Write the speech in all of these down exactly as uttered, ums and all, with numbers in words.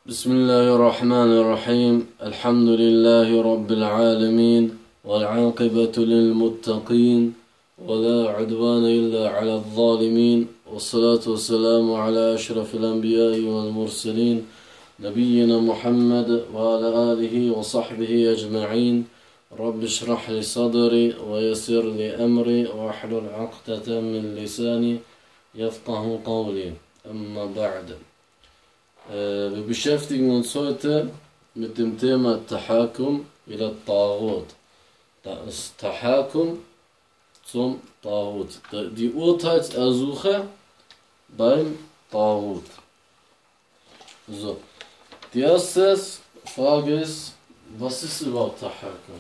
بسم الله الرحمن الرحيم الحمد لله رب العالمين والعاقبة للمتقين ولا عدوان إلا على الظالمين والصلاة والسلام على أشرف الأنبياء والمرسلين نبينا محمد وعلى آله وصحبه أجمعين رب اشرح لي صدري ويسر لي أمري واحلل عقدة من لساني يفقه قولي أما بعد. Wir beschäftigen uns heute mit dem Thema Tahakum ila Taghut. Das ist Tahakum zum Taghut. Die Urteilsersuche beim Taghut. So. Die erste Frage ist, was ist überhaupt Tahakum?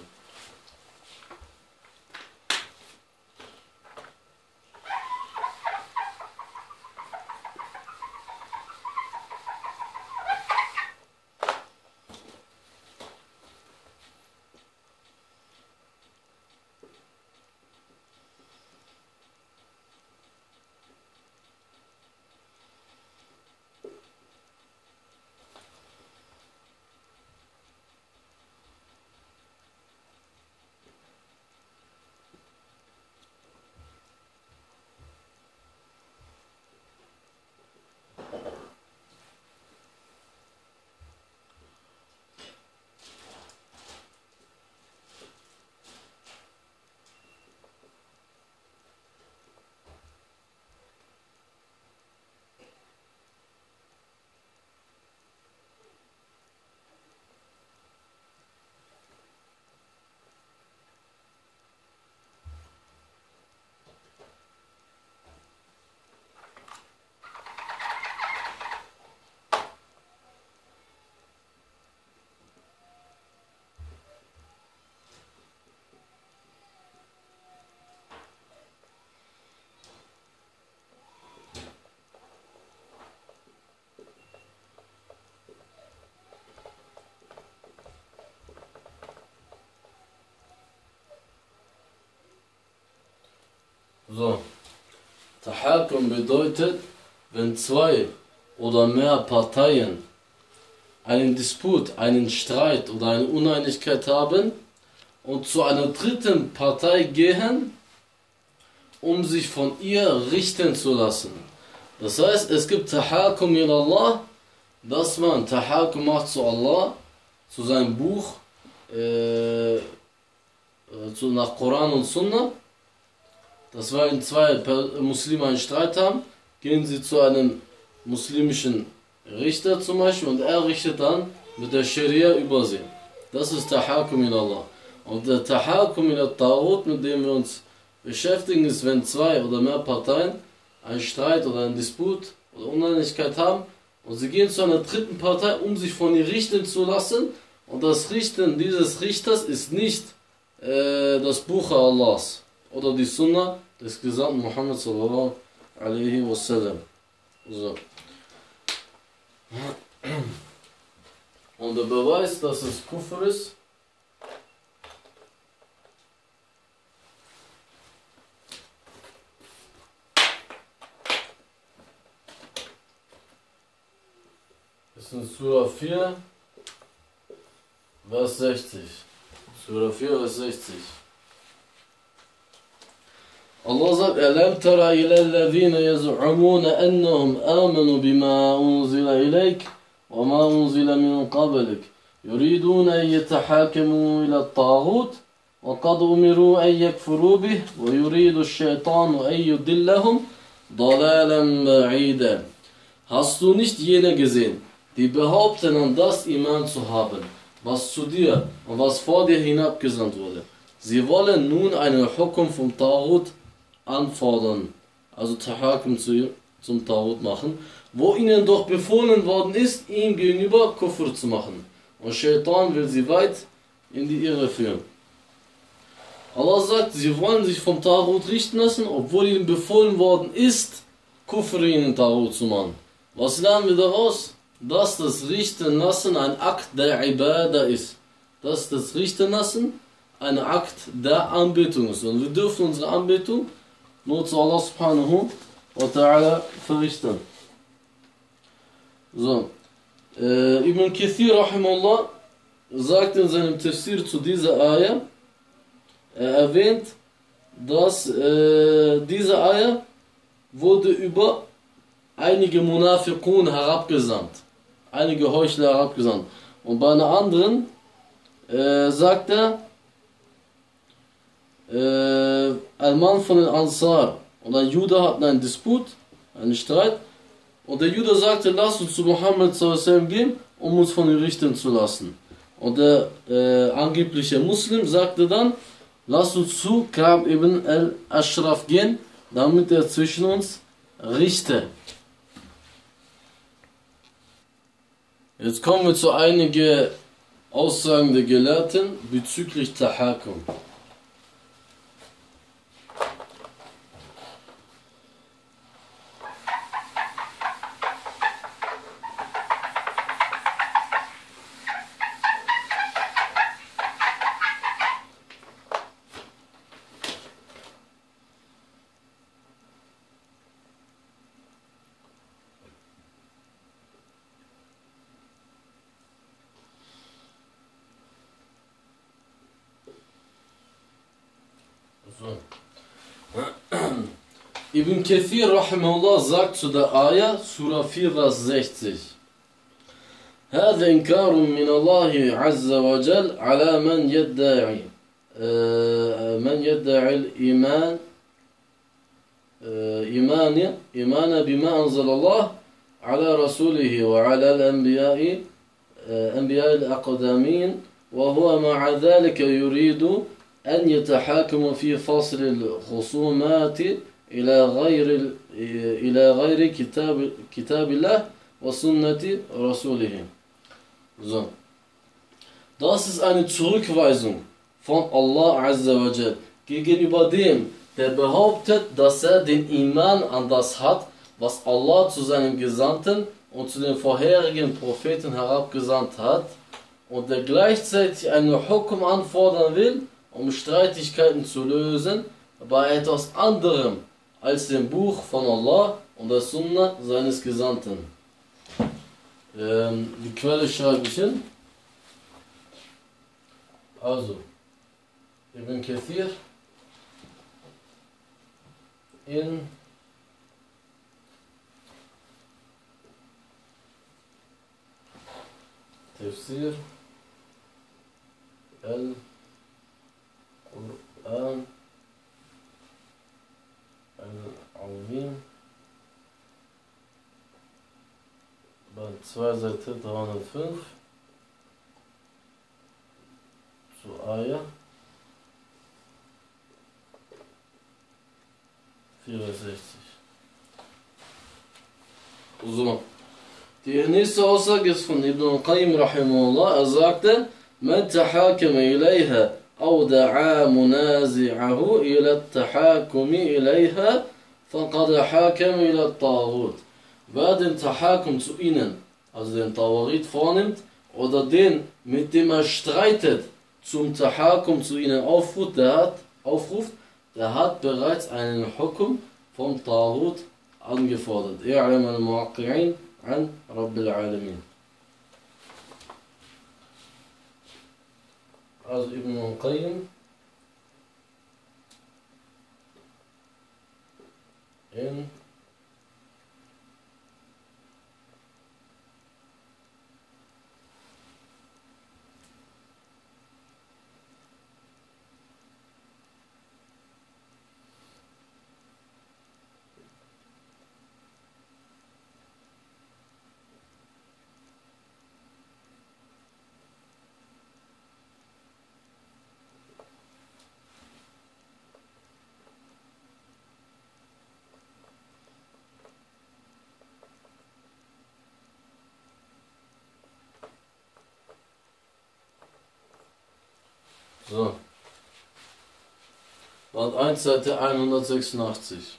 So, Tahakum bedeutet, wenn zwei oder mehr Parteien einen Disput, einen Streit oder eine Uneinigkeit haben und zu einer dritten Partei gehen, um sich von ihr richten zu lassen. Das heißt, es gibt Tahakum ila Allah, dass man Tahakum macht zu Allah, zu seinem Buch, äh, zu, nach Koran und Sunnah. Das war, wenn zwei Muslime einen Streit haben, gehen sie zu einem muslimischen Richter zum Beispiel und er richtet dann mit der Scharia über sie. Das ist Tahakum ila Allah. Und der Tahakum ila Taghut, mit dem wir uns beschäftigen, ist, wenn zwei oder mehr Parteien einen Streit oder einen Disput oder Uneinigkeit haben und sie gehen zu einer dritten Partei, um sich von ihr richten zu lassen. Und das Richten dieses Richters ist nicht äh, das Buch Allahs oder die Sunnah des Gesandten Muhammad sallallahu alaihi wasallam. So. Und der Beweis, dass es Kufr ist, ist in Surah vier, Vers sechzig. Surah vier, Vers sechzig. Allah sagt, أَلَمْ تَرَ إِلَى الَّذِينَ يَزْعُمُونَ أَنَّهُمْ آمَنُوا بِمَا أُنزِلَ إِلَيْكَ وَمَا أُنزِلَ مِنْ قَبْلِكَ يُرِيدُونَ أَنْ يَتَحَاكَمُوا إِلَى الطَّاغُوتِ وَقَدْ أُمِرُوا أَنْ يَكْفُرُوا بِهِ وَيُرِيدُ الشَّيْطَانُ أَنْ يُضِلَّهُمْ ضَلَالًا بَعِيدًا. Hast du nicht jene gesehen, die behaupten, an das Iman zu haben, was zu dir und was vor dir hinabgesandt wurde? Sie wollen nun einen Hukum vom Taghut anfordern, also Tahakum zu, zum Taghut machen, wo ihnen doch befohlen worden ist, ihm gegenüber Kufr zu machen. Und Shaitan will sie weit in die Irre führen. Allah sagt, sie wollen sich vom Taghut richten lassen, obwohl ihnen befohlen worden ist, Kufr in den Taghut zu machen. Was lernen wir daraus? Dass das Richten lassen ein Akt der Ibadah ist. Dass das Richten lassen ein Akt der Anbetung ist. Und wir dürfen unsere Anbetung nur zu Allah subhanahu wa ta'ala verrichten. So, Äh, Ibn Kathir rahimahullah sagt in seinem Tafsir zu dieser Ayah, er erwähnt, dass äh, diese Ayah wurde über einige Munafiqun herabgesandt, einige Heuchler herabgesandt. Und bei einer anderen äh, sagt er, äh, ein Mann von den Ansar und ein Jude hatten einen Disput, einen Streit, und der Jude sagte, lass uns zu Muhammad sallallahu alaihi wasallam gehen, um uns von ihm richten zu lassen. Und der äh, angebliche Muslim sagte dann, lass uns zu Ka'b ibn al-Ashraf gehen, damit er zwischen uns richte. Jetzt kommen wir zu einigen Aussagen der Gelehrten bezüglich Tahakum. So. Ibn Kathir rahimahullah sagt zu der Ayah, Surah vier, Vers sechzig. هذا إنكار من الله عز وجل على من يدعي من يدعي الإيمان إيمان إيمان بما أنزل الله على رسوله وعلى الأنبياء أنبياء الأقدمين وهو مع ذلك يريد أن يتحاكم في فصل الخصومات إلى غير إلى غير كتاب كتاب الله وسنة رسوله. So. Das ist eine Zurückweisung von Allah Azza wa Jal gegenüber dem, der behauptet, dass er den Iman an das hat, was Allah zu seinem Gesandten und zu den vorherigen Propheten herabgesandt hat, und der gleichzeitig einen Hukum anfordern will, um Streitigkeiten zu lösen, bei etwas anderem als dem Buch von Allah und der Sunna seines Gesandten. Ähm, die Quelle schreibe ich hin. Also, Ibn Kathir in Tafsir al-Quran al-Azim, Band zwei, Seite dreihundertfünf, zu Ayah vierundsechzig. So. Die nächste Aussage ist von Ibn Qayyim rahimahullah. Er sagte, man tahakama ilayha أو دعا منازعه إلى التحاكم إليها فقد حاكم إلى الطاغوت. Wer den Tahakum zu ihnen, also den Tawarit, vornimmt oder den, mit dem er streitet, zum Tahakum zu ihnen aufruft, der hat, aufruft, der hat bereits einen Hukum vom Taghut angefordert. I'lam al-Muwaqqi'in an Rabbil Alamin. Also Ibn Qayyim in So. Band eins, Seite hundertsechsundachtzig.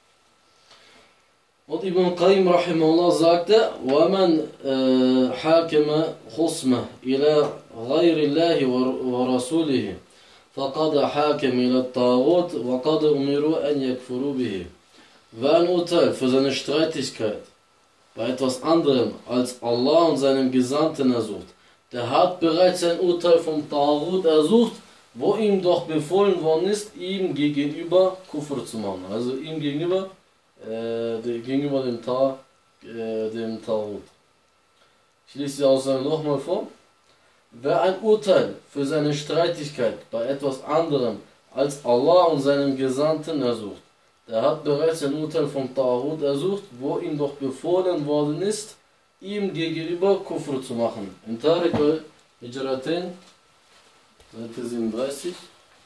Und Ibn Qayyim rahimahullah sagte, وَمَنْ حَاكَمَ خُصْمَهُ إِلَى غَيْرِ اللَّهِ وَرَسُولِهِ فَقَدْ حَاكَمَ إِلَى الطَّاغُوتِ وَقَدْ أُمِرُوا أَنْ يَكْفُرُوا بِهِ. Wer ein Urteil für seine Streitigkeit bei etwas anderem als Allah und seinem Gesandten ersucht, der hat bereits ein Urteil vom Taghut ersucht, wo ihm doch befohlen worden ist, ihm gegenüber Kufr zu machen. Also ihm gegenüber, äh, gegenüber dem, Ta, äh, dem Taghut. Ich lese die Aussage nochmal vor. Wer ein Urteil für seine Streitigkeit bei etwas anderem als Allah und seinem Gesandten ersucht, der hat bereits ein Urteil vom Taghut ersucht, wo ihm doch befohlen worden ist, ihm gegenüber Kufr zu machen. In Tariq al-Hijratain, Seite siebenunddreißig.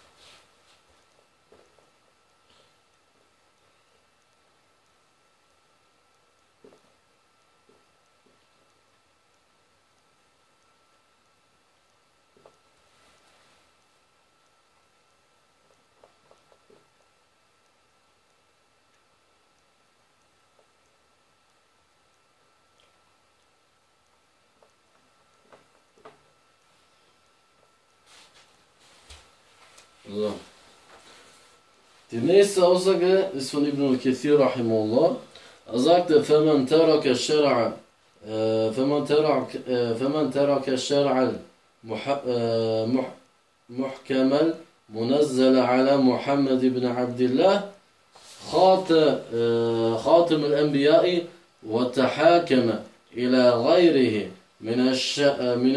So. Die nächste Aussage ist von Ibn al-Kathir rahimahullah. Er sagte, فَمَنْ تَرَكَ الشَّرْعَ فَمَنْ تَرَكَ فَمَنْ تَرَكَ الشَّرْعَ المحكم المنزل على محمد بن عبد الله خاتم الأنبياء وتحاكم إلى غيره من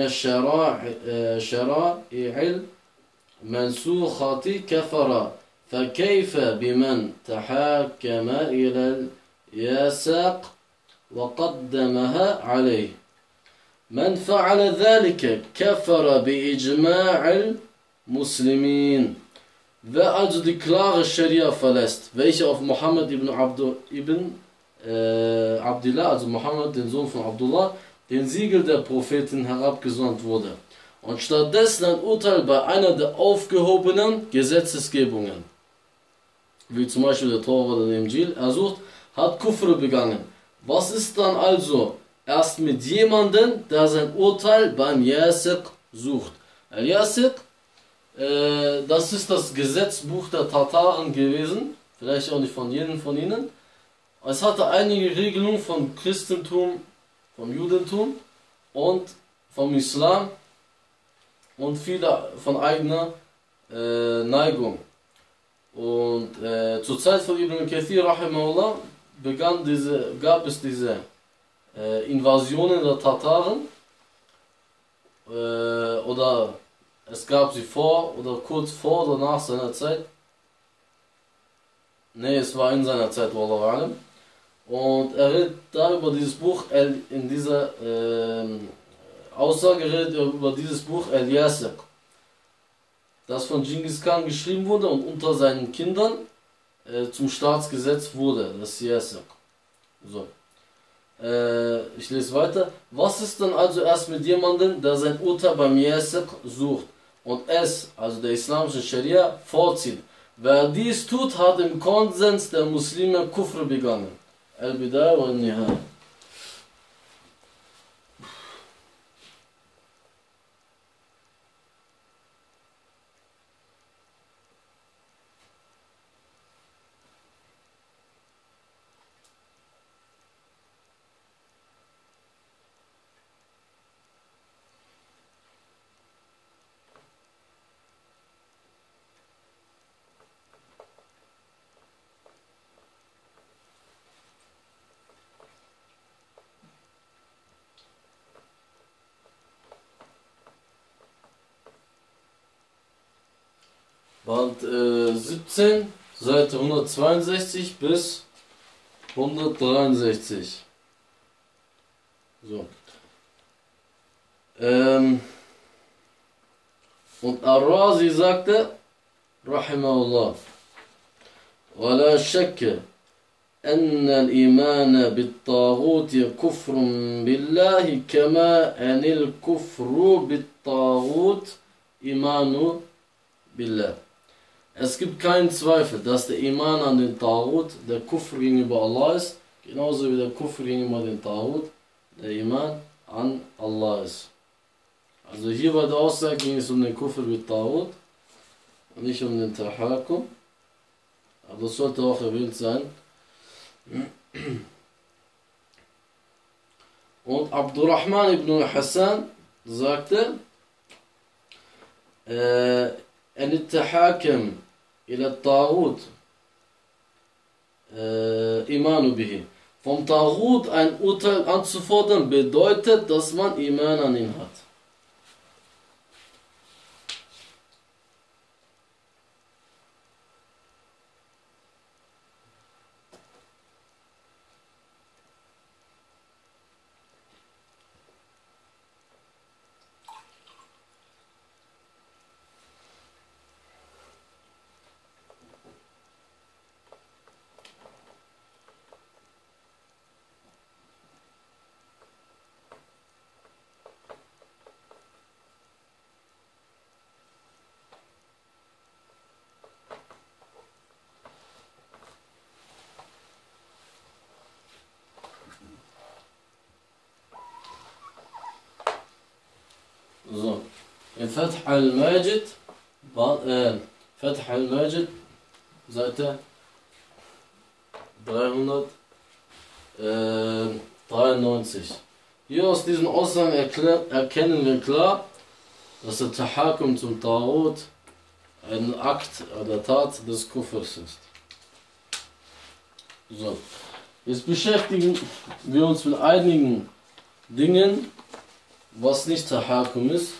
الشرائع منسوخة كفر فكيف بمن تحاكم إلى الياساق وقدمها عليه من فعل ذلك كفر بإجماع المسلمين. Wer also die klare Scharia verlässt, welche auf Muhammad ibn, Abdu, ibn äh, Abdullah, also Muhammad, den Sohn von Abdullah, den Siegel der Propheten herabgesandt wurde, und stattdessen ein Urteil bei einer der aufgehobenen Gesetzesgebungen, wie zum Beispiel der Tora oder der Injil, ersucht, hat Kufr begangen. Was ist dann also erst mit jemandem, der sein Urteil beim Yasiq sucht? Al-Yasiq, äh, das ist das Gesetzbuch der Tataren gewesen, vielleicht auch nicht von jedem von ihnen. Es hatte einige Regelungen vom Christentum, vom Judentum und vom Islam und viele von eigener äh, Neigung. Und äh, zur Zeit von Ibn Kathir rahimahullah begann diese, gab es diese äh, Invasionen der Tataren äh, oder es gab sie vor oder kurz vor oder nach seiner Zeit. Ne, es war in seiner Zeit, wallahu alam. Und er redet da über dieses Buch, in dieser äh, Aussage redet er über dieses Buch Al-Yasiq, das von Genghis Khan geschrieben wurde und unter seinen Kindern äh, zum Staatsgesetz wurde, das Yasiq. So. Äh, ich lese weiter. Was ist dann also erst mit jemandem, der sein Urteil beim Yasiq sucht und es, also der islamischen Scharia, vorzieht? Wer dies tut, hat im Konsens der Muslime Kufr begangen. Al-Bidaya wa Al-Nihaya. Band äh, siebzehn, Seite hundertzweiundsechzig bis hundertdreiundsechzig. So. Ähm, und Ar-Razi sagte, Rahimahullah, ولا شك أن الإيمان بالطاغوت كفر بالله كما أن الكفر بالطاغوت إيمان بالله. Es gibt keinen Zweifel, dass der Iman an den Taghut der Kufr gegenüber Allah ist, genauso wie der Kufr gegenüber den Taghut der Iman an Allah ist. Also hier bei der Aussage ging es um den Kufr mit Taghut und nicht um den Tahakum, aber das sollte auch erwähnt sein. Und Abdurrahman ibn Hassan sagte, äh, أن التحاكم إلى الطاغوت Imanu bihi. Vom Taghut ein Urteil anzufordern, bedeutet, dass man Iman an ihn hat. So, in Fath al-Majid, äh, Fath al-Majid, Seite dreihundertdreiundneunzig. Hier aus diesen Aussagen erklär, erkennen wir klar, dass der Tahakum zum Taghut ein Akt oder Tat des Kufrs ist. So, jetzt beschäftigen wir uns mit einigen Dingen, was nicht Tahakum ist.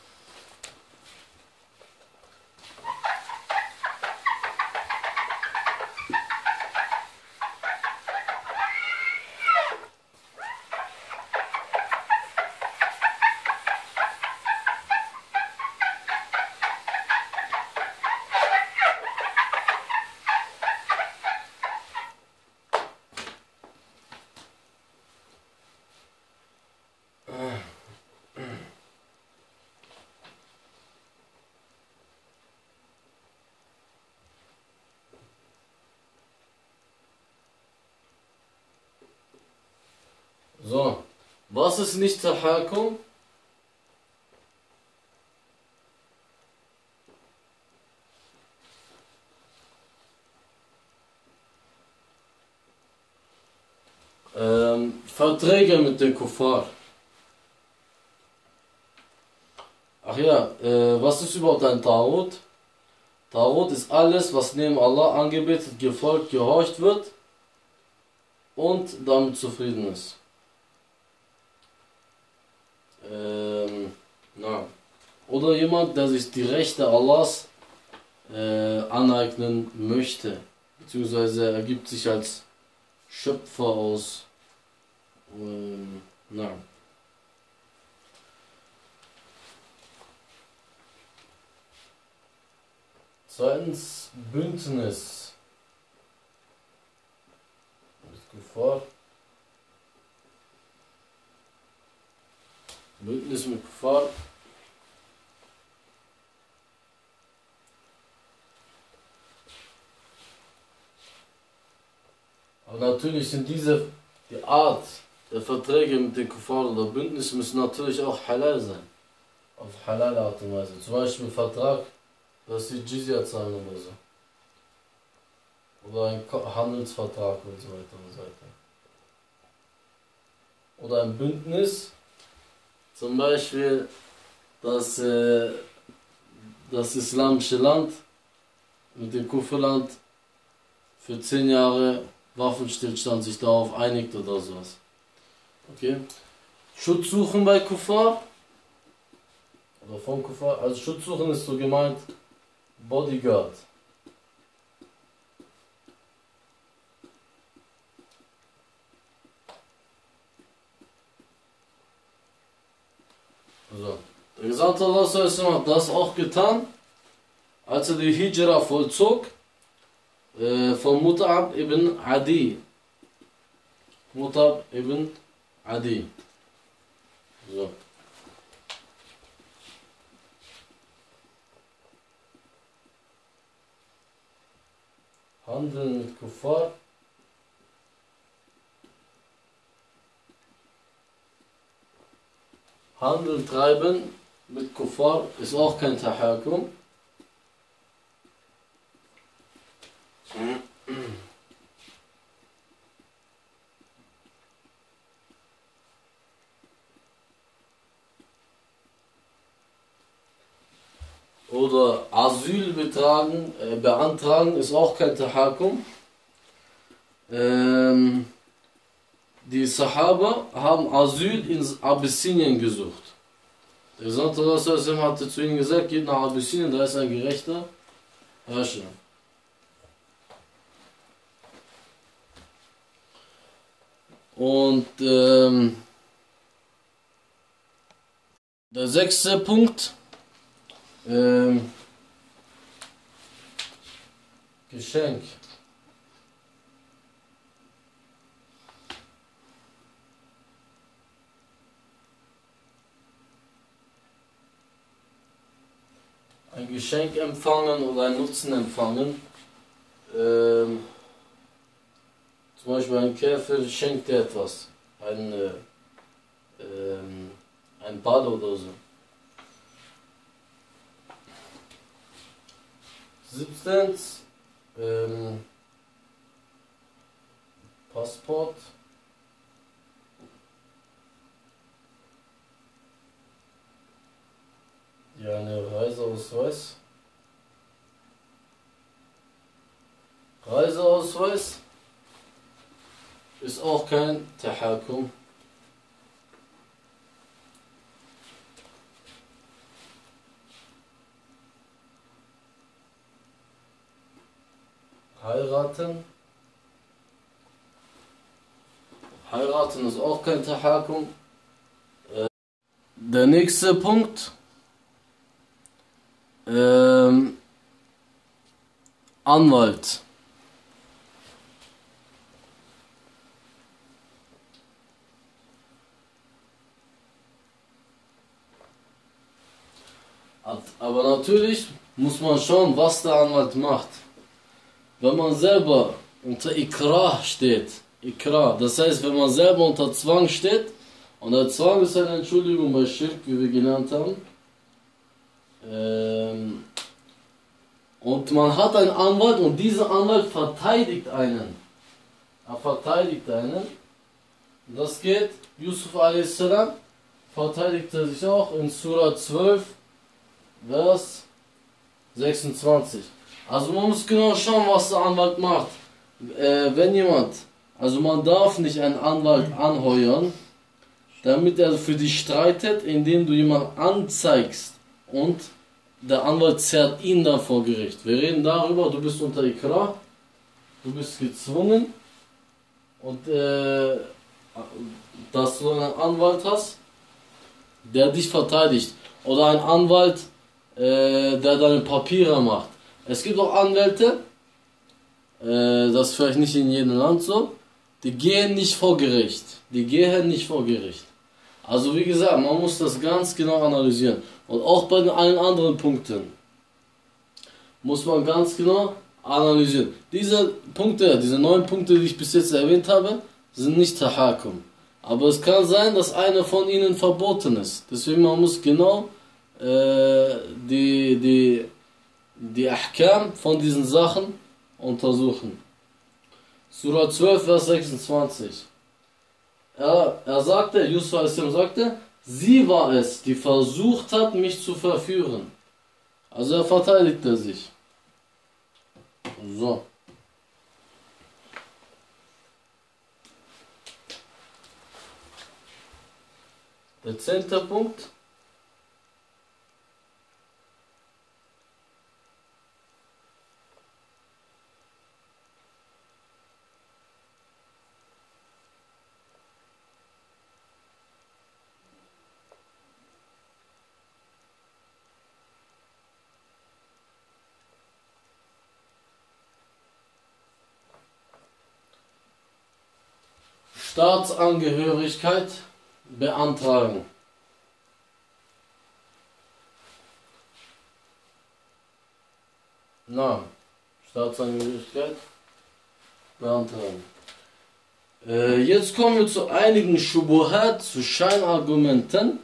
So, was ist nicht Tahakum? Ähm, Verträge mit den Kuffar. Ach ja, äh, was ist überhaupt ein Taghut? Taghut ist alles, was neben Allah angebetet, gefolgt, gehorcht wird und damit zufrieden ist. Ähm, na. Oder jemand, der sich die Rechte Allahs äh, aneignen möchte, beziehungsweise er gibt sich als Schöpfer aus. Ähm, na. Zweitens, Bündnis mit Kuffar. Bündnis mit Kuffar. Aber natürlich sind diese, die Art der Verträge mit den Kuffar oder Bündnis müssen natürlich auch halal sein. Auf halal Art und Weise. Zum Beispiel ein Vertrag, dass sie Jizya zahlen oder so. Oder ein Handelsvertrag und so weiter und so weiter. Oder ein Bündnis, zum Beispiel dass äh, das islamische Land mit dem Kufferland für zehn Jahre Waffenstillstand sich darauf einigt oder sowas. Okay? Schutz suchen bei Kuffar oder von Kuffar, also Schutz suchen ist so gemeint Bodyguard. So. Der Gesandte Allah hat das auch getan, als er die Hijra vollzog äh, von Mut'ab ibn Adi. Mut'ab ibn Adi. So. Handeln mit Kuffar. Handel treiben mit Kuffar ist auch kein Tahakum. oder Asyl betragen, äh, beantragen ist auch kein Tahakum. Ähm, die Sahaba haben Asyl in Abyssinien gesucht. Der Gesandte Allah hatte zu ihnen gesagt, geht nach Abyssinien, da ist ein gerechter Herrscher. Und ähm, der sechste Punkt, ähm, Geschenk. Ein Geschenk empfangen oder ein Nutzen empfangen. Ähm, zum Beispiel ein Käfer schenkt dir etwas. Ein, äh, ähm, ein Ball oder so. Siebtens, ähm, Passport. Ja, eine Reiseausweis. Reiseausweis ist auch kein Tahakum. Heiraten. Heiraten ist auch kein Tahakum. Äh, der nächste Punkt. Ähm, Anwalt. Aber natürlich muss man schauen, was der Anwalt macht. Wenn man selber unter Ikrah steht, Ikrah, das heißt, wenn man selber unter Zwang steht, und der Zwang ist eine Entschuldigung bei Schirk, wie wir genannt haben, ähm, und man hat einen Anwalt und dieser Anwalt verteidigt einen. Er verteidigt einen. Das geht, Yusuf a s. verteidigte sich auch in Surah zwölf, Vers sechsundzwanzig. Also man muss genau schauen, was der Anwalt macht. Äh, wenn jemand, also man darf nicht einen Anwalt anheuern, damit er für dich streitet, indem du jemanden anzeigst und der Anwalt zerrt ihn dann vor Gericht. Wir reden darüber, du bist unter Ikrah, du bist gezwungen und äh, dass du einen Anwalt hast, der dich verteidigt. Oder ein Anwalt, äh, der deine Papiere macht. Es gibt auch Anwälte, äh, das ist vielleicht nicht in jedem Land so, die gehen nicht vor Gericht. Die gehen nicht vor Gericht. Also wie gesagt, man muss das ganz genau analysieren. Und auch bei den allen anderen Punkten muss man ganz genau analysieren. Diese Punkte, diese neun Punkte, die ich bis jetzt erwähnt habe, sind nicht Tahakum. Aber es kann sein, dass einer von ihnen verboten ist. Deswegen man muss genau äh, die, die, die Ahkam von diesen Sachen untersuchen. Surah zwölf, Vers sechsundzwanzig. Er, er sagte, Yusuf a s. sagte, sie war es, die versucht hat, mich zu verführen. Also er verteidigte sich. So. Der zehnte Punkt. Staatsangehörigkeit beantragen. Na, Staatsangehörigkeit beantragen. Äh, jetzt kommen wir zu einigen Shubuhat, zu Scheinargumenten.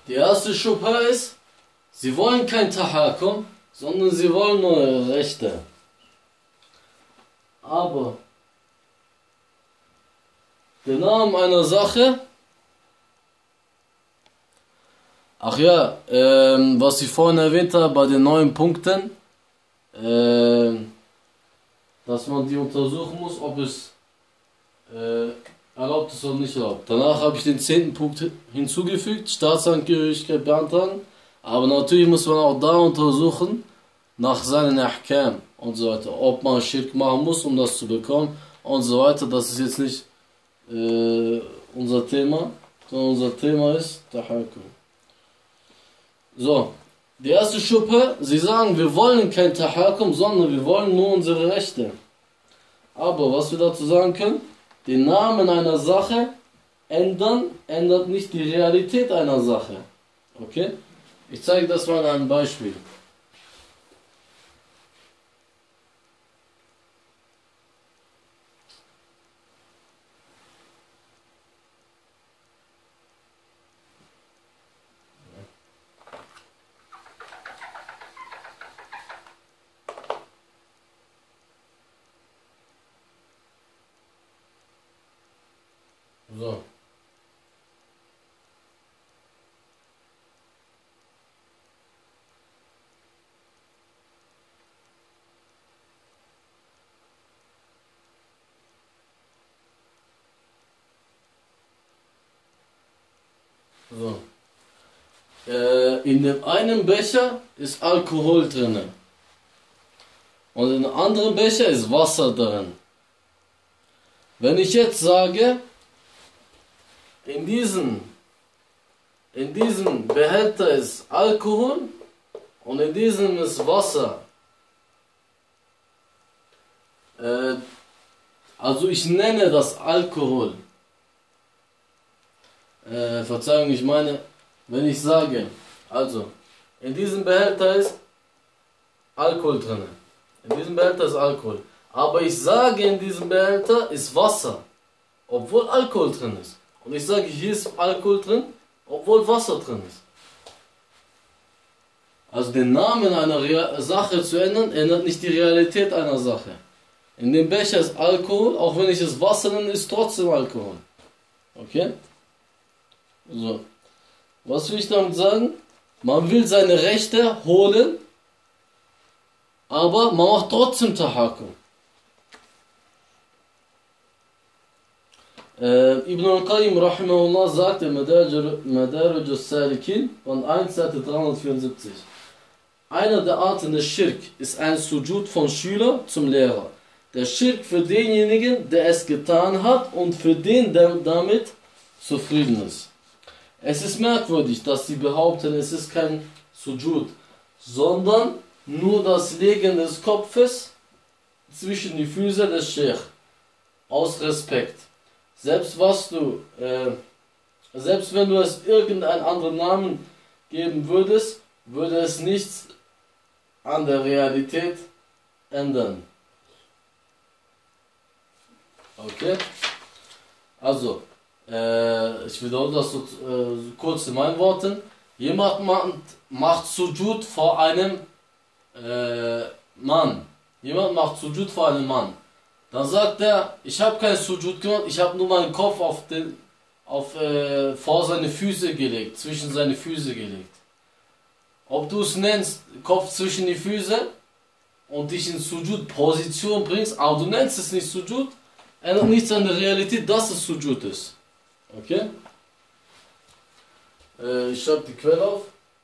Die erste Schubha ist, sie wollen kein Tahakum, sondern sie wollen nur ihre Rechte. Aber der Name einer Sache, ach ja, ähm, was ich vorhin erwähnt habe bei den neuen Punkten, ähm, dass man die untersuchen muss, ob es äh, erlaubt ist oder nicht erlaubt. Danach habe ich den zehnten Punkt hinzugefügt, Staatsangehörigkeit beantragen, aber natürlich muss man auch da untersuchen, nach seinen Ahkam und so weiter, ob man Schirk machen muss, um das zu bekommen und so weiter. Das ist jetzt nicht äh, unser Thema, sondern unser Thema ist Tahakum. So, die erste Schubha, sie sagen, wir wollen kein Tahakum, sondern wir wollen nur unsere Rechte. Aber was wir dazu sagen können, den Namen einer Sache ändern, ändert nicht die Realität einer Sache. Okay? Ich zeige das mal an einem Beispiel. So. So. Äh, in dem einen Becher ist Alkohol drin. Und in dem anderen Becher ist Wasser drin. Wenn ich jetzt sage, in diesem, in diesem Behälter ist Alkohol und in diesem ist Wasser. Äh, also ich nenne das Alkohol. Äh, Verzeihung, ich meine, wenn ich sage, also in diesem Behälter ist Alkohol drin. In diesem Behälter ist Alkohol. Aber ich sage, in diesem Behälter ist Wasser, obwohl Alkohol drin ist. Und ich sage, hier ist Alkohol drin, obwohl Wasser drin ist. Also den Namen einer Rea- Sache zu ändern, ändert nicht die Realität einer Sache. In dem Becher ist Alkohol, auch wenn ich es Wasser nenne, ist trotzdem Alkohol. Okay? So. Was will ich damit sagen? Man will seine Rechte holen, aber man macht trotzdem Tahakum. Äh, Ibn al-Qayyim rahimahullah sagt in Madarij al-Salikin von eins Seite dreihundertvierundsiebzig: Einer der Arten des Schirk ist ein Sujud von Schüler zum Lehrer. Der Schirk für denjenigen, der es getan hat und für den, der damit zufrieden ist. Es ist merkwürdig, dass sie behaupten, es ist kein Sujud, sondern nur das Legen des Kopfes zwischen die Füße des Sheikh. Aus Respekt. Selbst was du, äh, selbst wenn du es irgendeinen anderen Namen geben würdest, würde es nichts an der Realität ändern. Okay? Also, äh, ich wiederhole das so, äh, kurz in meinen Worten. Jemand macht, macht Sujud vor einem äh, Mann. Jemand macht Sujud vor einem Mann. Dann sagt er, ich habe kein Sujud gemacht, ich habe nur meinen Kopf auf den, auf, äh, vor seine Füße gelegt, zwischen seine Füße gelegt. Ob du es nennst, Kopf zwischen die Füße und dich in Sujud-Position bringst, aber du nennst es nicht Sujud, ändert nichts an der Realität, dass es Sujud ist. Okay? Äh, ich schreibe die Quelle auf.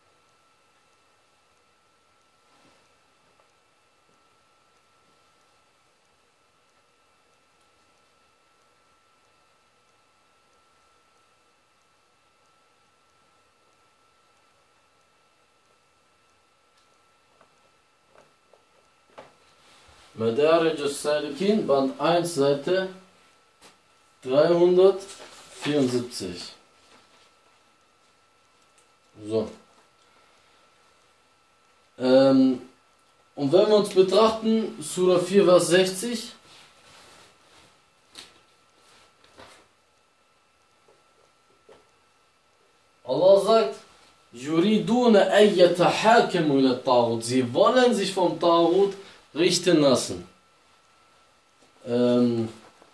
Madarij al-Salikin, Band eins, Seite dreihundertvierundsiebzig. So. Ähm, und wenn wir uns betrachten, Surah vier, Vers sechzig. Allah sagt, يريدون أن يتحاكموا إلى الطاغوت. Sie wollen sich vom Taghut richten lassen. Ähm,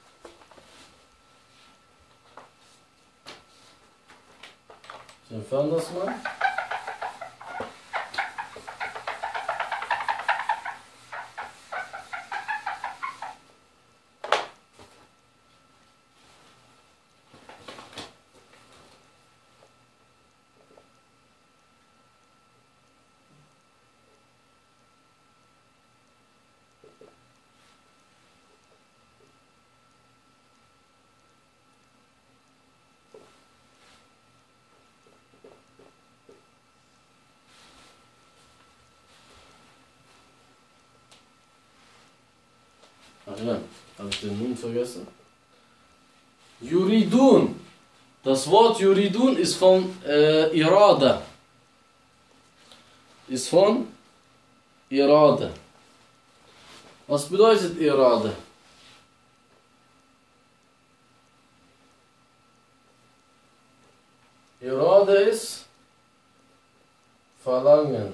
ich entferne das mal. Ach ja, habe ich den Nun vergessen? Yuridun. Das Wort Yuridun ist von äh, Irada. Ist von Irada. Was bedeutet Irada? Irada ist Verlangen.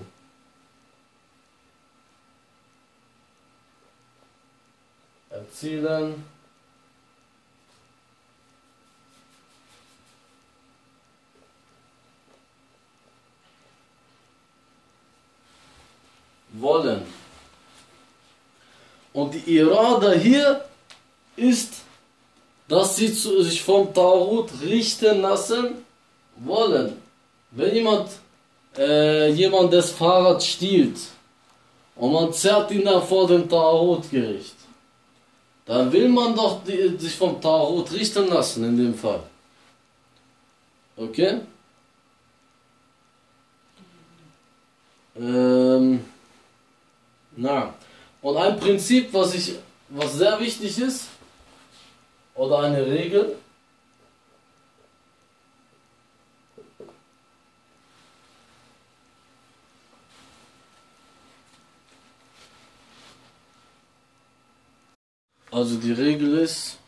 Erzielen. Wollen. Und die Irada hier ist, dass sie zu, sich vom Taghut richten lassen wollen. Wenn jemand, äh, jemand das Fahrrad stiehlt und man zerrt ihn dann vor dem Taghut-Gericht, dann will man doch die, sich vom Taghut richten lassen in dem Fall. Okay? Ähm, na. Und ein Prinzip, was, ich, was sehr wichtig ist, oder eine Regel, also die Regel ist,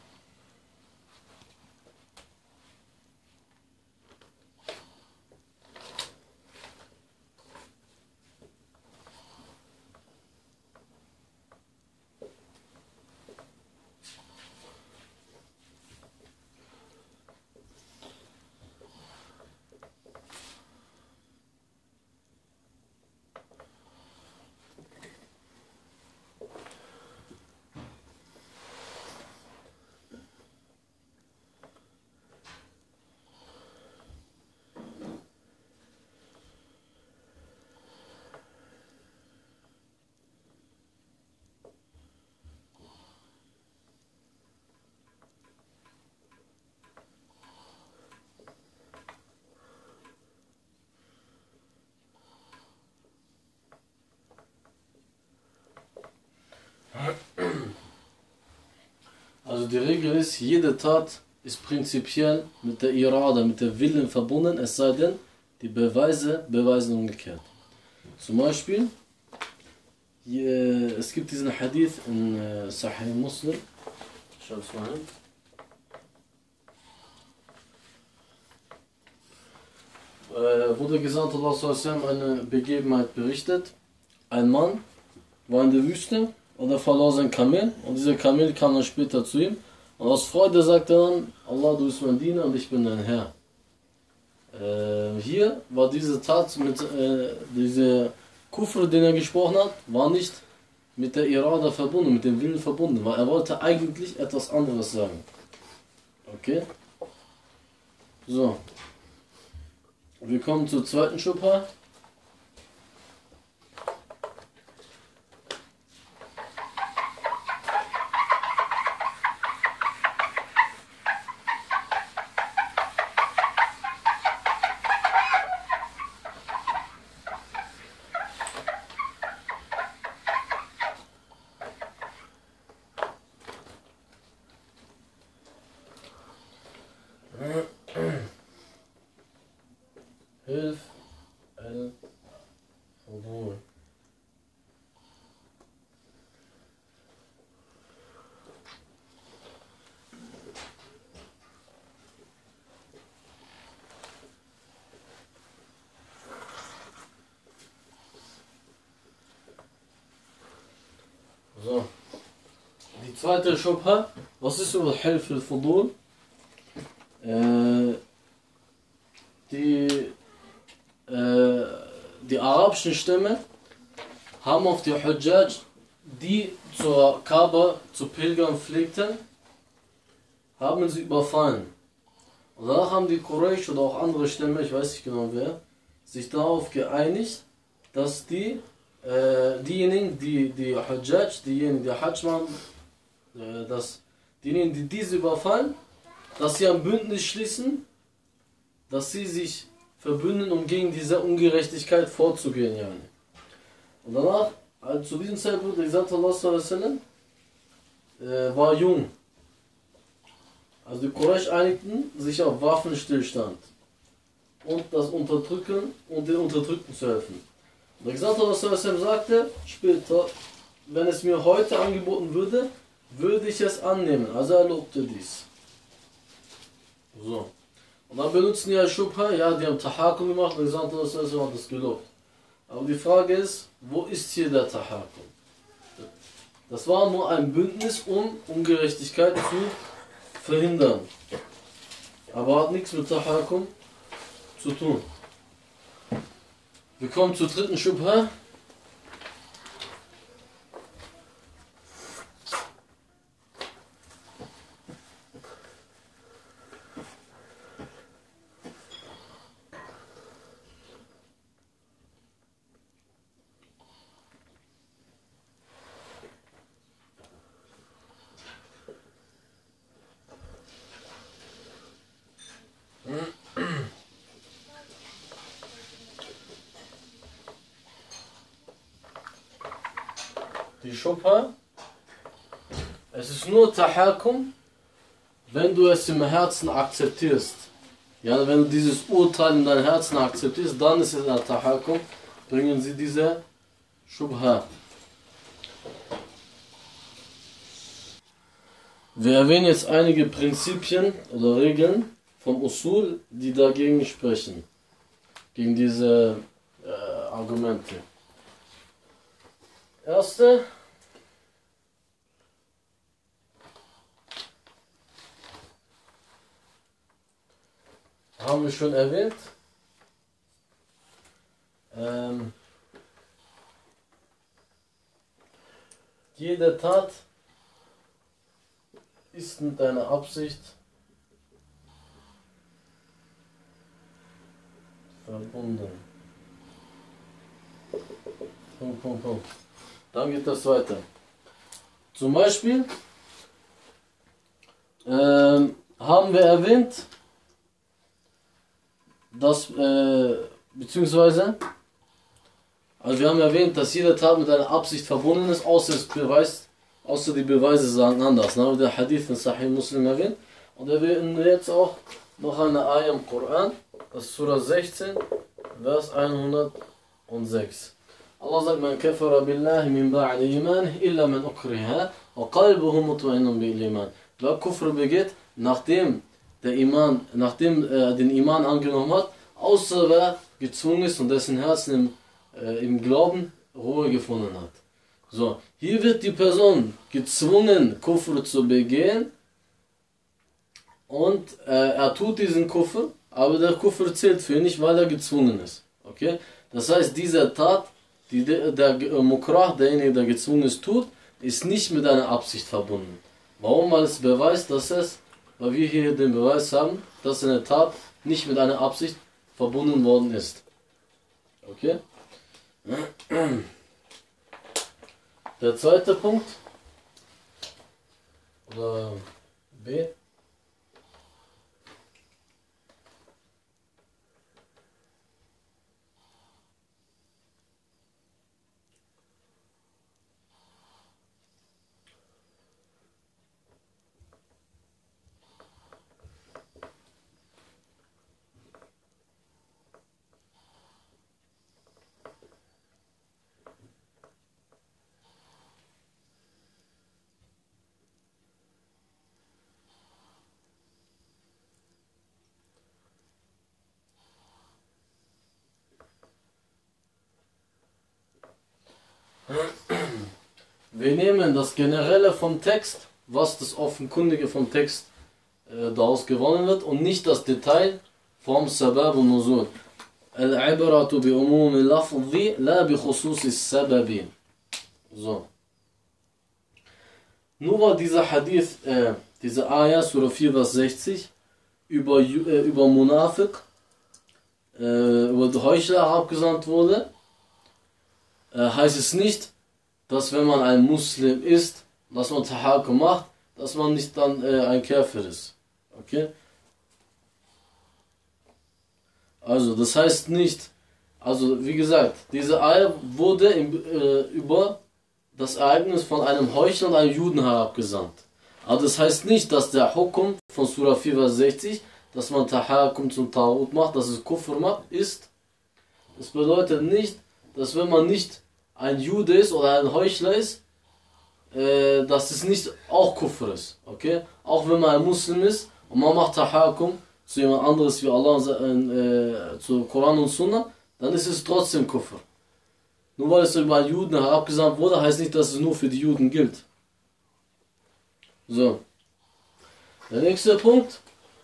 also die Regel ist, jede Tat ist prinzipiell mit der Irada, mit der Willen verbunden, es sei denn, die Beweise beweisen umgekehrt. Zum Beispiel, hier, es gibt diesen Hadith in äh, Sahih Muslim, schau es mal hin. Äh, wurde gesagt, Allah eine Begebenheit berichtet. Ein Mann war in der Wüste und er verlor sein Kamel und dieser Kamel kam dann später zu ihm und aus Freude sagte er dann, Allah, du bist mein Diener und ich bin dein Herr. Äh, hier war diese Tat mit, äh, diese Kufr, den er gesprochen hat, war nicht mit der Irada verbunden, mit dem Willen verbunden, weil er wollte eigentlich etwas anderes sagen. Okay? So. Wir kommen zur zweiten Schubha. Hilf al-Fudul. zweite Schubha, was ist über Hilf al-Fudul? Äh, die, äh, die arabischen Stämme haben auf die Hujjaj, die zur Kaaba zu pilgern pflegten, haben sie überfallen. Und danach haben die Quraysh oder auch andere Stämme, ich weiß nicht genau wer, sich darauf geeinigt, dass die, äh, diejenigen, die die Hujjaj, diejenigen, die Hajj machen, äh, dass diejenigen, die diese überfallen, dass sie ein Bündnis schließen, dass sie sich verbünden, um gegen diese Ungerechtigkeit vorzugehen. Yani. Und danach, also zu diesem Zeitpunkt, der Gesandte Allah sallallahu alaihi wasallam, äh, war jung. Also die Quraysh einigten sich auf Waffenstillstand und das Unterdrücken und den Unterdrückten zu helfen. Und der Gesandte Allah sallallahu alaihi wasallam sagte später, wenn es mir heute angeboten würde, würde ich es annehmen. Also er lobte dies. So. Und dann benutzen die ja Schubha, ja, die haben Tahakum gemacht, der Gesandte Allah sallallahu alaihi wasallam hat das gelobt. Aber die Frage ist, wo ist hier der Tahakum? Das war nur ein Bündnis, um Ungerechtigkeit zu verhindern. Aber hat nichts mit Tahakum zu tun. Wir kommen zur dritten Schubha. Die Schubha, es ist nur Tahakum, wenn du es im Herzen akzeptierst. Ja, wenn du dieses Urteil in deinem Herzen akzeptierst, dann ist es ein Tahakum, bringen sie diese Schubha. Wir erwähnen jetzt einige Prinzipien oder Regeln vom Usul, die dagegen sprechen, gegen diese äh, Argumente. Erste, haben wir schon erwähnt, ähm, jede Tat ist mit deiner Absicht verbunden. Punkt, Punkt, Punkt. Dann geht das weiter. Zum Beispiel ähm, haben wir erwähnt, dass, äh, beziehungsweise, also wir haben erwähnt, dass jede Tat mit einer Absicht verbunden ist, außer es beweist, außer die Beweise sagen anders. Dann haben wir den Hadith in Sahih Muslim erwähnt. Und wir erwähnen jetzt auch noch eine Ayah im Koran, das ist Surah sechzehn, Vers hundertsechs. Allah sagt, man kafara billahi min ba'di iman illa man ukriha wa qalbuhu mutma'innun bil iman. Wer Kufr begeht, nachdem der Iman, nachdem er den Iman angenommen hat, außer wer gezwungen ist und dessen Herzen im, äh, im Glauben Ruhe gefunden hat. So, hier wird die Person gezwungen, Kufr zu begehen, und äh, er tut diesen Kufr, aber der Kufr zählt für ihn nicht, weil er gezwungen ist. Okay? Das heißt, diese Tat, die der, der äh, Mukrah, derjenige, der gezwungen ist, tut, ist nicht mit einer Absicht verbunden. Warum? Weil es beweist, dass es, weil wir hier den Beweis haben, dass eine Tat nicht mit einer Absicht verbunden worden ist. Okay? Der zweite Punkt, oder B, wir nehmen das Generelle vom Text, was das Offenkundige vom Text äh, daraus gewonnen wird, und nicht das Detail vom Sabab und Nuzul. Al-Ibratu bi umumi lafzi la bi khususi sababi. So. Nur weil dieser Hadith, äh, diese Ayah, Surah vier, Vers sechzig, über, äh, über Munafiq, äh, über die Heuchler abgesandt wurde, äh, heißt es nicht, dass wenn man ein Muslim ist, dass man Tahakum macht, dass man nicht dann äh, ein Käfer ist. Okay? Also, das heißt nicht, also wie gesagt, diese Ayah wurde im, äh, über das Ereignis von einem Heuchler und einem Juden herabgesandt. Aber das heißt nicht, dass der Hukum von Surah vier, Vers sechzig, dass man Tahakum zum Taghut macht, dass es Kufr macht, ist. Das bedeutet nicht, dass wenn man nicht ein Jude ist oder ein Heuchler ist, äh, dass es nicht auch Kufr ist. Okay? Auch wenn man ein Muslim ist und man macht Tahakum zu jemand anderes wie Allah, äh, zu Koran und Sunnah, dann ist es trotzdem Kufr. Nur weil es über einen Juden herabgesandt wurde, heißt nicht, dass es nur für die Juden gilt. So. Der nächste Punkt.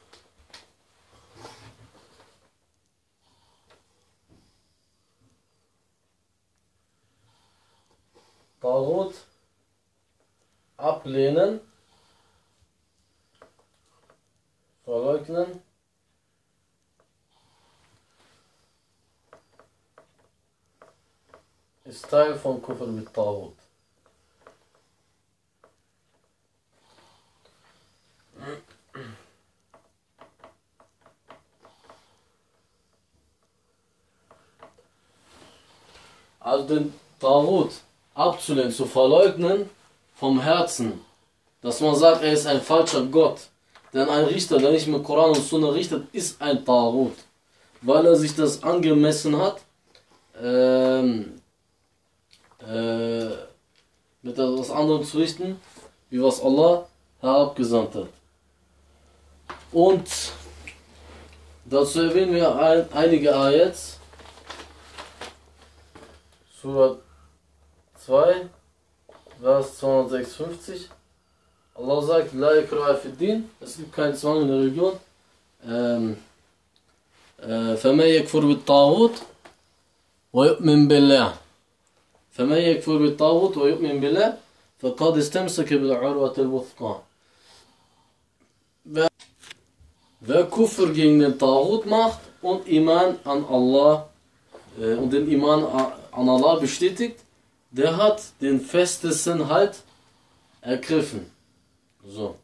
Taghut ablehnen, verleugnen, ist Teil von Kufr mit Taghut. Also den Taghut abzulehnen, zu verleugnen vom Herzen, dass man sagt, er ist ein falscher Gott. Denn ein Richter, der nicht mit Koran und Sunna richtet, ist ein Taghut, weil er sich das angemessen hat, ähm, äh, mit etwas anderem zu richten, wie was Allah herabgesandt hat. Und dazu erwähnen wir ein, einige Ayats. Surah zwei, Vers zweihundertsechsundfünfzig. Allah sagt, La ikraha fi din, es gibt keinen Zwang in der Religion. Ähm, äh, فَمَنْ يَكْفُرْ بِالطَّاغُوتِ وَيُؤْمِنْ بِاللَّهِ فَمَنْ يَكْفُرْ بِالطَّاغُوتِ وَيُؤْمِنْ بِاللَّهِ فَقَدْ اسْتَمْسَكَ بِالْعُرْوَةِ الْوُثْقَى. Wer, wer Kufr gegen den Taghut macht und Iman an Allah äh, und den Iman an Allah bestätigt, der hat den festesten Halt ergriffen. So.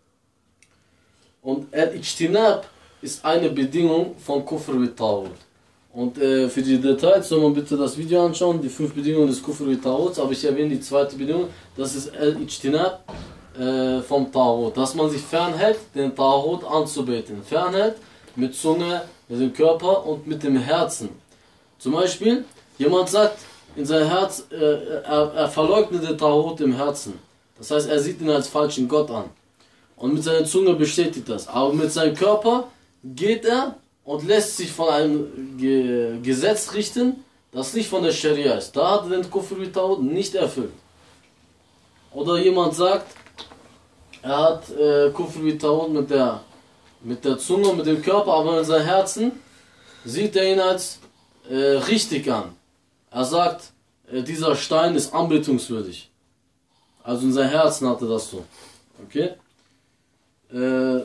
Und Al-Ijtinab ist eine Bedingung von Kufr mit Taghut. Und äh, für die Details soll man bitte das Video anschauen, die fünf Bedingungen des Kufr mit Taghut. Aber ich erwähne die zweite Bedingung, das ist Al-Ijtinab äh, vom Taghut. Dass man sich fernhält, den Taghut anzubeten. Fernhält mit Zunge, mit dem Körper und mit dem Herzen. Zum Beispiel, jemand sagt in sein Herz, äh, er, er verleugnet den Taghut im Herzen. Das heißt, er sieht ihn als falschen Gott an. Und mit seiner Zunge bestätigt das. Aber mit seinem Körper geht er und lässt sich von einem Ge Gesetz richten, das nicht von der Scharia ist. Da hat er den Kufr mit Taghut nicht erfüllt. Oder jemand sagt, er hat äh, Kufr mit Taghut mit der, mit der Zunge, mit dem Körper, aber in seinem Herzen sieht er ihn als äh, richtig an. Er sagt, äh, dieser Stein ist anbetungswürdig. Also in seinem Herzen hatte das so. Okay? Äh,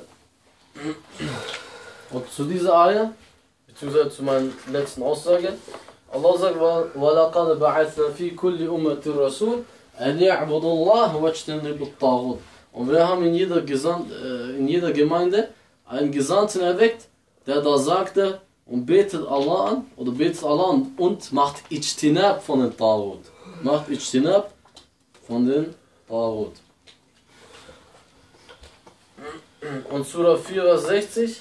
und zu dieser Ayah, beziehungsweise zu meiner letzten Aussage, Allah sagt, وَلَقَدْ بَعَثْنَا فِي كُلِّ أُمَّةٍ رَسُولٍ أَنْ يَعْبُدُوا اللَّهَ وَاجْتَنِبُوا الطَّاغُوتَ. Und wir haben in jeder, Gesand, äh, in jeder Gemeinde einen Gesandten erweckt, der da sagte und betet Allah an, oder betet Allah an und macht Ijtinab von den Taghut. Macht Ijtinab von den Taghut. Und Surah vier, Vers sechzig.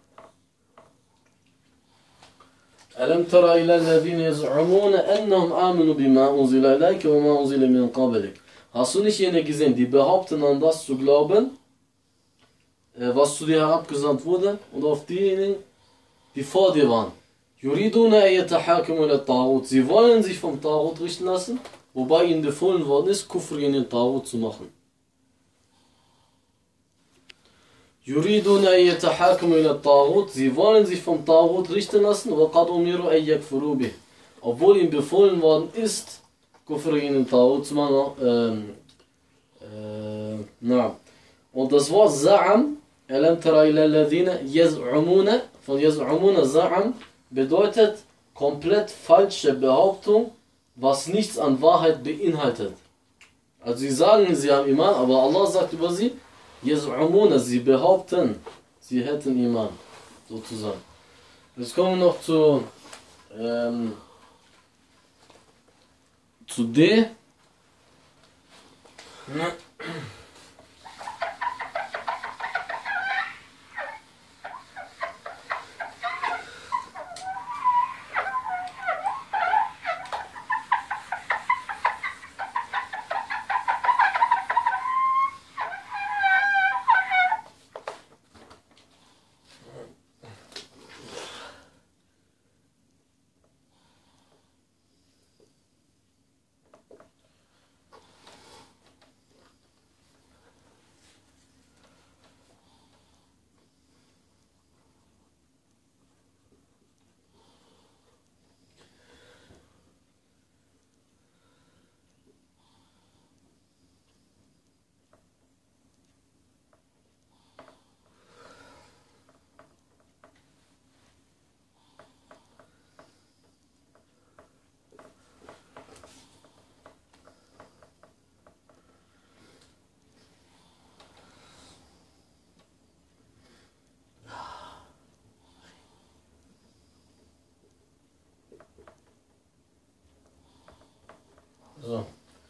أَلَمْ تَرَ إِلَى الَّذِينَ يَزْعُمُونَ أَنَّهُمْ آمَنُوا بِمَا أُنْزِلَ إِلَيْكَ وَمَا أُنْزِلَ مِنْ قَبْلِكَ. Hast du nicht jene gesehen, die behaupten, an das zu glauben, was zu dir herabgesandt wurde, und auf diejenigen, die vor dir waren? يُرِيدُونَ أَن يَتَحَاكَمُوا إِلَى الطَّاغُوتِ. Sie wollen sich vom Taghut richten lassen. wobei ihnen befohlen worden ist, Kufr in den Taghut zu machen. Yuriduna yatahakamu ila Taghut, sie wollen sich vom Taghut richten lassen, waqad umiru an yakfuru bih, obwohl ihnen befohlen worden ist, Kufr in den Taghut zu machen. Ähm, äh, na. Und das Wort Za'am, alam tara ila alladhina yaz'umuna, von yaz'umuna Za'am bedeutet komplett falsche Behauptung, was nichts an Wahrheit beinhaltet. Also sie sagen, sie haben Iman, aber Allah sagt über sie, yaz'umuna, sie behaupten, sie hätten Iman, sozusagen. Jetzt kommen wir noch zu, ähm, zu D. So.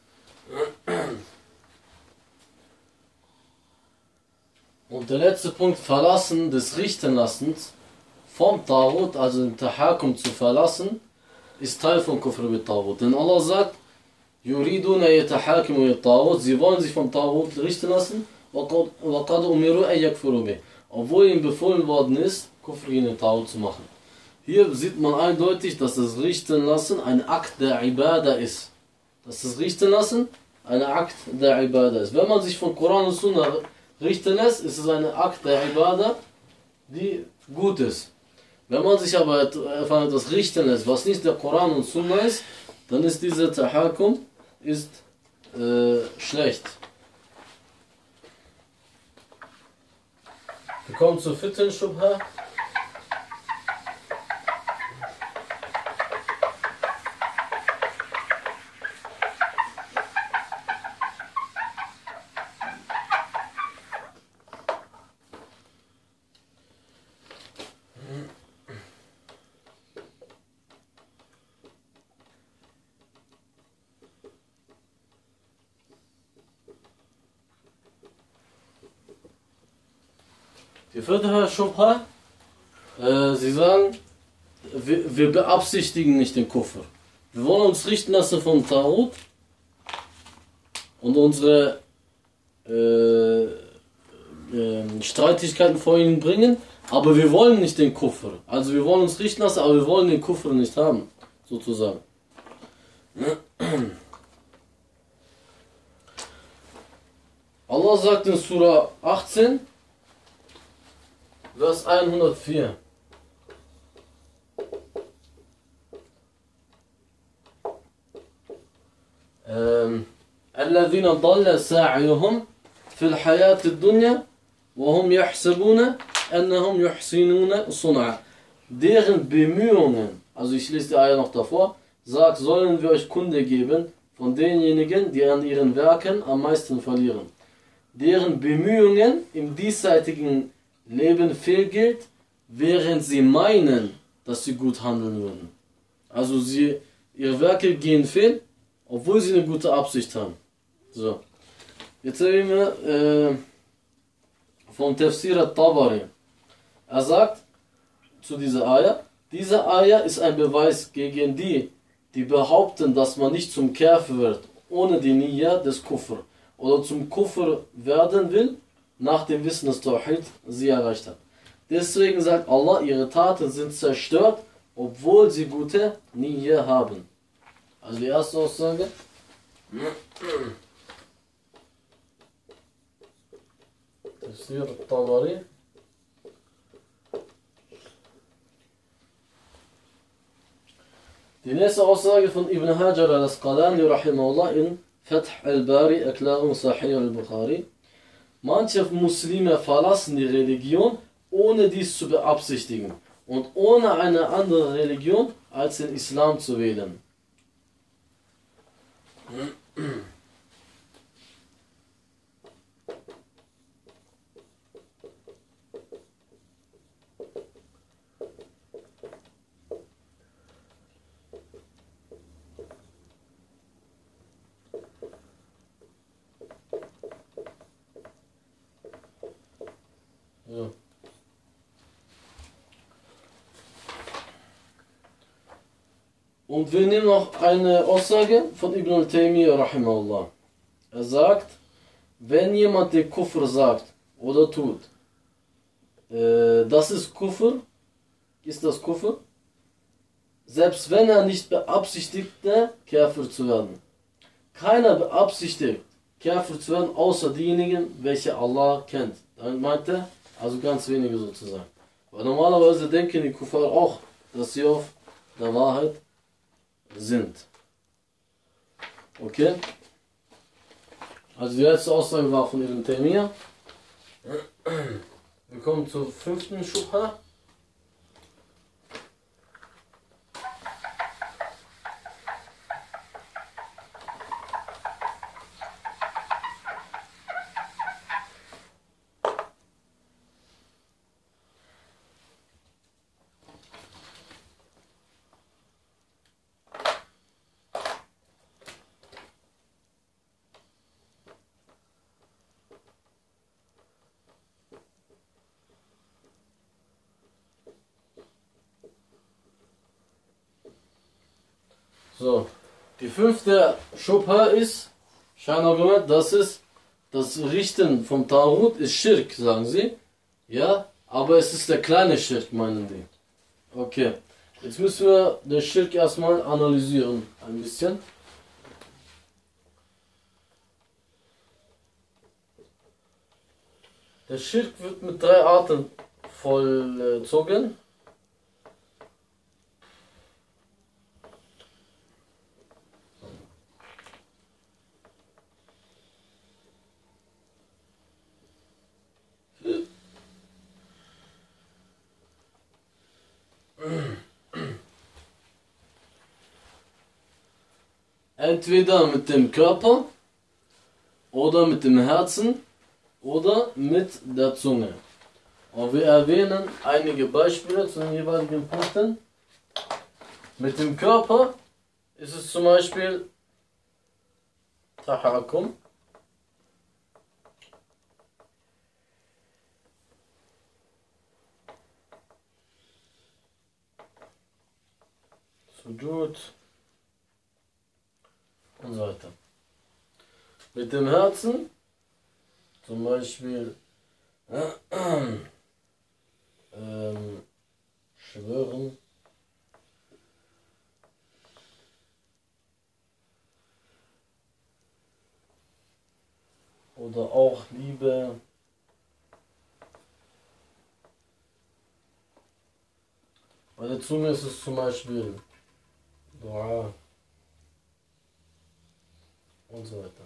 Und der letzte Punkt, Verlassen des Richtenlassens vom Taghut, also den Tahakum zu verlassen, ist Teil von Kufr mit Taghut. Denn Allah sagt, Yuriduna yatahakimu ila Taghut, sie wollen sich vom Taghut richten lassen, waqad umiru an yakfuru bih, obwohl ihnen befohlen worden ist, Kufr in den Taghut zu machen. Hier sieht man eindeutig, dass das Richten lassen ein Akt der Ibadah ist. Dass das Richten lassen ein Akt der Ibadah ist. Wenn man sich von Koran und Sunna richten lässt, ist es ein Akt der Ibadah, die gut ist. Wenn man sich aber etwas richten lässt, was nicht der Koran und Sunna ist, dann ist dieser Tahakum ist, äh, schlecht. Wir kommen zur vierten Schubha. Die vierte Schubha, äh, sie sagen, wir, wir beabsichtigen nicht den Kufr. Wir wollen uns richten lassen vom Taghut und unsere äh, äh, Streitigkeiten vor ihnen bringen, aber wir wollen nicht den Kufr. Also wir wollen uns richten lassen, aber wir wollen den Kufr nicht haben, sozusagen. Allah sagt in Surah achtzehn, Vers hundertvier. الذين ضل سعيهم في الحياة الدنيا وهم يحسبون أنهم يحسنون صنعا. Deren Bemühungen, also ich lese die Eier noch davor, sagt, sollen wir euch Kunde geben von denjenigen, die an ihren Werken am meisten verlieren. Deren Bemühungen im diesseitigen Leben fehlgeht, während sie meinen, dass sie gut handeln würden. Also sie, ihre Werke gehen fehl, obwohl sie eine gute Absicht haben. So. Jetzt sehen wir äh, vom Tafsir al-Tabari. Er sagt zu dieser Ayah, diese Ayah ist ein Beweis gegen die, die behaupten, dass man nicht zum Kafir wird, ohne die Niyya des Kufr, oder zum Kufr werden will, nach dem Wissen, dass Tawhid sie erreicht hat. Deswegen sagt Allah, ihre Taten sind zerstört, obwohl sie gute Niyya haben. Also die erste Aussage, Tafsir al-Tabari. Die nächste Aussage von Ibn Hajar al-Asqalani rahimahullah in Fath al-Bari, Erklärung Sahih al-Bukhari. Manche Muslime verlassen die Religion, ohne dies zu beabsichtigen und ohne eine andere Religion als den Islam zu wählen. Ja. Und wir nehmen noch eine Aussage von Ibn al-Taymiyyah rahimahullah. Er sagt, wenn jemand den Kufr sagt oder tut, äh, das ist Kufr, ist das Kufr, selbst wenn er nicht beabsichtigte, Kafir zu werden. Keiner beabsichtigt, Kafir zu werden, außer diejenigen, welche Allah kennt. Damit meint er, also ganz wenige sozusagen. Weil normalerweise denken die Kuffar auch, dass sie auf der Wahrheit sind. Okay? Also die letzte Aussage war von Ibn Taymiyyah. Wir kommen zur fünften Schubha. So, die fünfte Schubha ist, Scheinargument, das ist, das Richten vom Tarut ist Schirk, sagen sie. Ja, aber es ist der kleine Schirk, meinen die. Okay, jetzt müssen wir den Schirk erstmal analysieren, ein bisschen. Der Schirk wird mit drei Arten vollzogen. Entweder mit dem Körper oder mit dem Herzen oder mit der Zunge. Und wir erwähnen einige Beispiele zu den jeweiligen Punkten. Mit dem Körper ist es zum Beispiel Tahakum. Sujud und so weiter. Mit dem Herzen zum Beispiel äh, ähm, schwören, oder auch Liebe, bei der Zunge ist es zum Beispiel Dua und so weiter.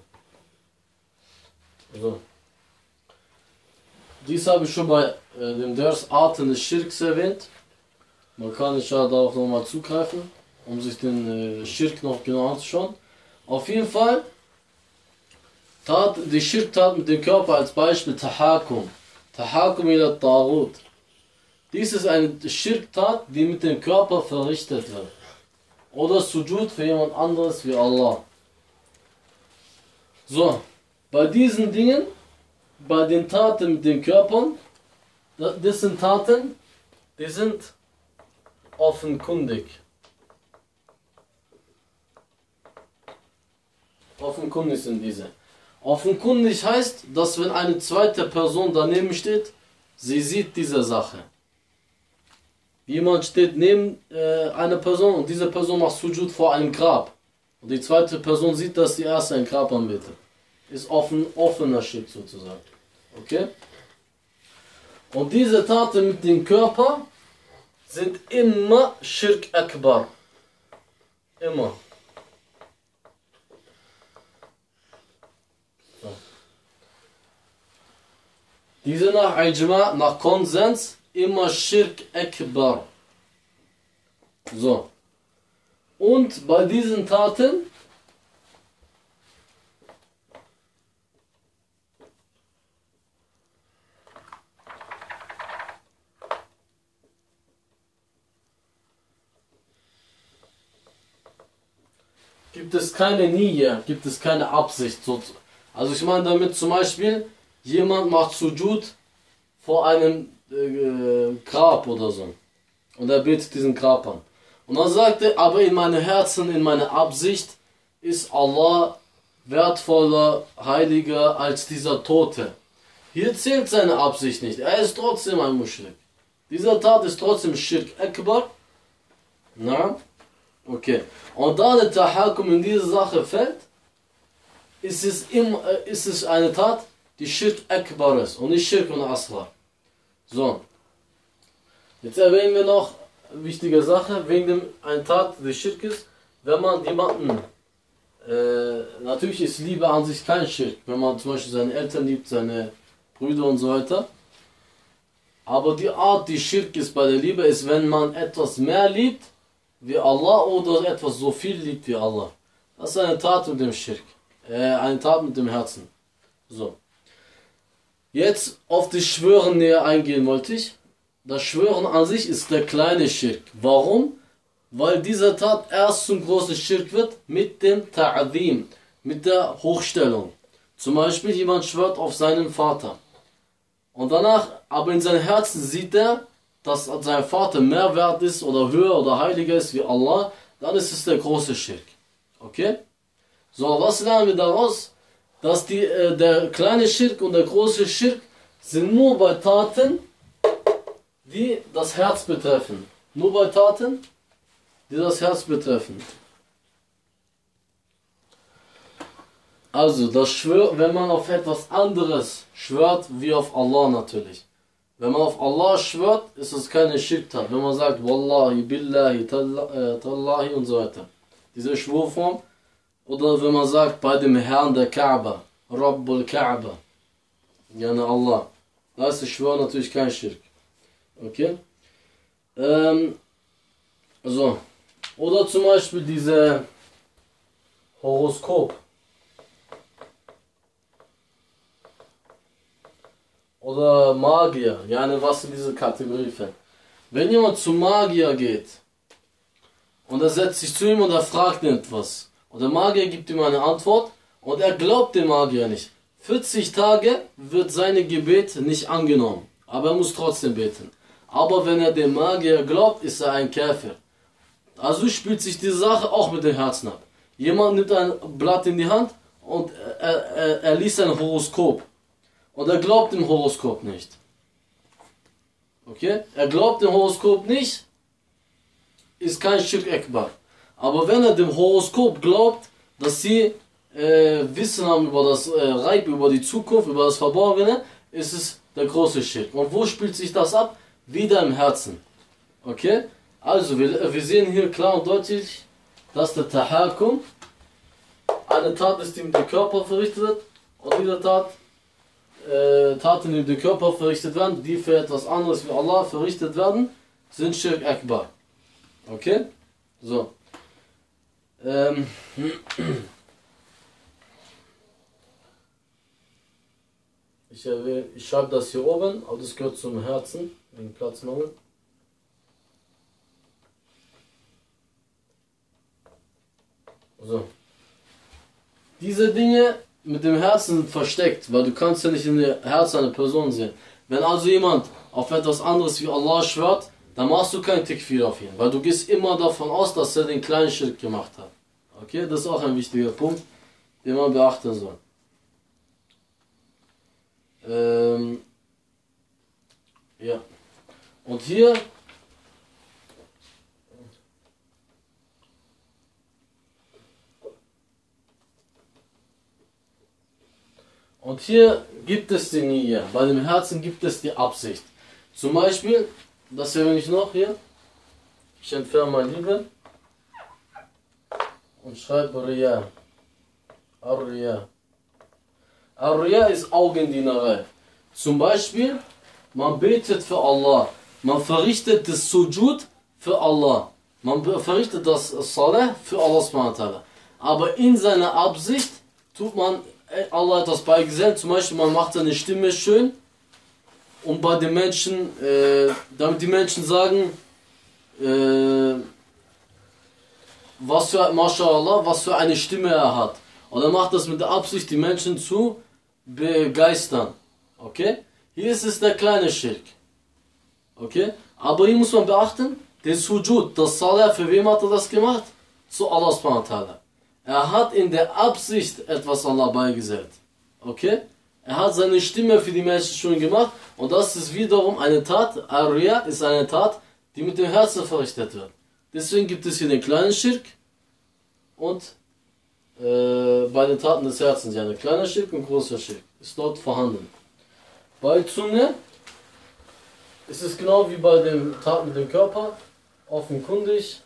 So. Dies habe ich schon bei äh, dem Vers Arten des Schirks erwähnt. Man kann nicht darauf nochmal zugreifen, um sich den äh, Schirk noch genau anzuschauen. Auf jeden Fall, tat, die Schirk-Tat mit dem Körper als Beispiel Tahakum. Tahakum ila Tarut. Dies ist eine Schirk-Tat, die mit dem Körper verrichtet wird. Oder Sujud für jemand anderes wie Allah. So, bei diesen Dingen, bei den Taten mit den Körpern, das sind Taten, die sind offenkundig. Offenkundig sind diese. Offenkundig heißt, dass wenn eine zweite Person daneben steht, sie sieht diese Sache. Jemand steht neben äh, einer Person und diese Person macht Sujud vor einem Grab. und die zweite Person sieht, dass die erste ein Grab anbetet. Ist offen, offener Schirk sozusagen. Okay? Und diese Taten mit dem Körper sind immer Schirk Akbar. Immer. So. Diese nach Ijma, nach Konsens, immer Schirk Akbar. So. Und bei diesen Taten gibt es keine Niyyah, gibt es keine Absicht. Also ich meine damit zum Beispiel, jemand macht Sujud vor einem äh, Grab oder so. Und er betet diesen Grab an. Und dann sagt er, aber in meinem Herzen, in meiner Absicht ist Allah wertvoller, heiliger als dieser Tote. Hier zählt seine Absicht nicht. Er ist trotzdem ein Muschrik. Dieser Tat ist trotzdem Schirk Akbar. Na? Okay. Und da der Tahakum in diese Sache fällt, ist es, immer, ist es eine Tat, die Schirk Akbar ist und nicht Schirk und Asghar. So. Jetzt erwähnen wir noch eine wichtige Sache, wegen dem eine Tat, die Schirk ist, wenn man jemanden, äh, natürlich ist Liebe an sich kein Schirk, wenn man zum Beispiel seine Eltern liebt, seine Brüder und so weiter. Aber die Art, die Schirk ist bei der Liebe, ist, wenn man etwas mehr liebt, wie Allah oder etwas so viel liebt wie Allah. Das ist eine Tat mit dem Schirk. Äh, eine Tat mit dem Herzen. So. Jetzt auf das Schwören näher eingehen wollte ich. Das Schwören an sich ist der kleine Schirk. Warum? Weil diese Tat erst zum großen Schirk wird mit dem Ta'adhim, mit der Hochstellung. Zum Beispiel jemand schwört auf seinen Vater. Und danach, aber in seinem Herzen sieht er, dass sein Vater mehr wert ist oder höher oder heiliger ist wie Allah, dann ist es der große Schirk. Okay? So, was lernen wir daraus? Dass die, äh, der kleine Schirk und der große Schirk sind nur bei Taten, die das Herz betreffen. Nur bei Taten, die das Herz betreffen. Also, das Schwör, wenn man auf etwas anderes schwört, wie auf Allah natürlich. Wenn man auf Allah schwört, ist es keine Schirk-Tat. Wenn man sagt, Wallahi, Billahi, Tallahi und so weiter. Diese Schwurform. Oder wenn man sagt, bei dem Herrn der Kaaba, Rabbul Kaaba, Jana Allah. Da ist das Schwör natürlich kein Schirk. Okay? Ähm, so. Oder zum Beispiel diese Horoskop. Oder Magier, ja, was in diese Kategorie fällt. Wenn jemand zum Magier geht und er setzt sich zu ihm und er fragt ihn etwas und der Magier gibt ihm eine Antwort und er glaubt dem Magier nicht, vierzig Tage wird seine Gebet nicht angenommen, aber er muss trotzdem beten. Aber wenn er dem Magier glaubt, ist er ein Käfer. Also spielt sich die Sache auch mit dem Herzen ab. Jemand nimmt ein Blatt in die Hand und er, er, er liest ein Horoskop. Und er glaubt dem Horoskop nicht. Okay? Er glaubt dem Horoskop nicht, ist kein Schirk Akbar. Aber wenn er dem Horoskop glaubt, dass sie äh, Wissen haben über das äh, Reib, über die Zukunft, über das Verborgene, ist es der große Schirk. Und wo spielt sich das ab? Wieder im Herzen. Okay? Also, wir, wir sehen hier klar und deutlich, dass der Tahakum eine Tat ist, die mit dem Körper verrichtet wird, und diese Tat Äh, Taten, die mit dem Körper verrichtet werden, die für etwas anderes wie Allah verrichtet werden, sind Schirk Akbar. Okay? So. Ähm. Ich, ich schreibe das hier oben, aber das gehört zum Herzen, wegen Platznahme. So. Diese Dinge mit dem Herzen sind versteckt, weil du kannst ja nicht in das Herz einer Person sehen. Wenn also jemand auf etwas anderes wie Allah schwört, dann machst du kein Tikfir auf ihn, weil du gehst immer davon aus, dass er den kleinen Schritt gemacht hat. Okay, das ist auch ein wichtiger Punkt, den man beachten soll. Ähm, ja. Und hier Und hier gibt es die Nia. Bei dem Herzen gibt es die Absicht. Zum Beispiel, das hier, wenn ich noch hier, ich entferne mein Liebe und schreibe Riya. Ar-Riya. Ar-Riya ist Augendienerei. Zum Beispiel, man betet für Allah. Man verrichtet das Sujud für Allah. Man verrichtet das Salah für Allah subhanahu wa ta'ala. Aber in seiner Absicht tut man Allah etwas beigesellt. Zum Beispiel, man macht seine Stimme schön. Und bei den Menschen, äh, damit die Menschen sagen, äh, was für, MashaAllah, was für eine Stimme er hat. Und er macht das mit der Absicht, die Menschen zu begeistern. Okay? Hier ist es der kleine Schirk. Okay? Aber hier muss man beachten, der Sujud, das Salah, für wem hat er das gemacht? Zu Allah subhanahu wa ta'ala. Er hat in der Absicht etwas Allah beigesellt. Okay? Er hat seine Stimme für die Menschen schon gemacht. Und das ist wiederum eine Tat, Ar-Riya ist eine Tat, die mit dem Herzen verrichtet wird. Deswegen gibt es hier den kleinen Schirk und äh, bei den Taten des Herzens, ja, ein kleiner Schirk und großer Schirk ist dort vorhanden. Bei Zunge ist es genau wie bei den Taten mit dem Körper, offenkundig.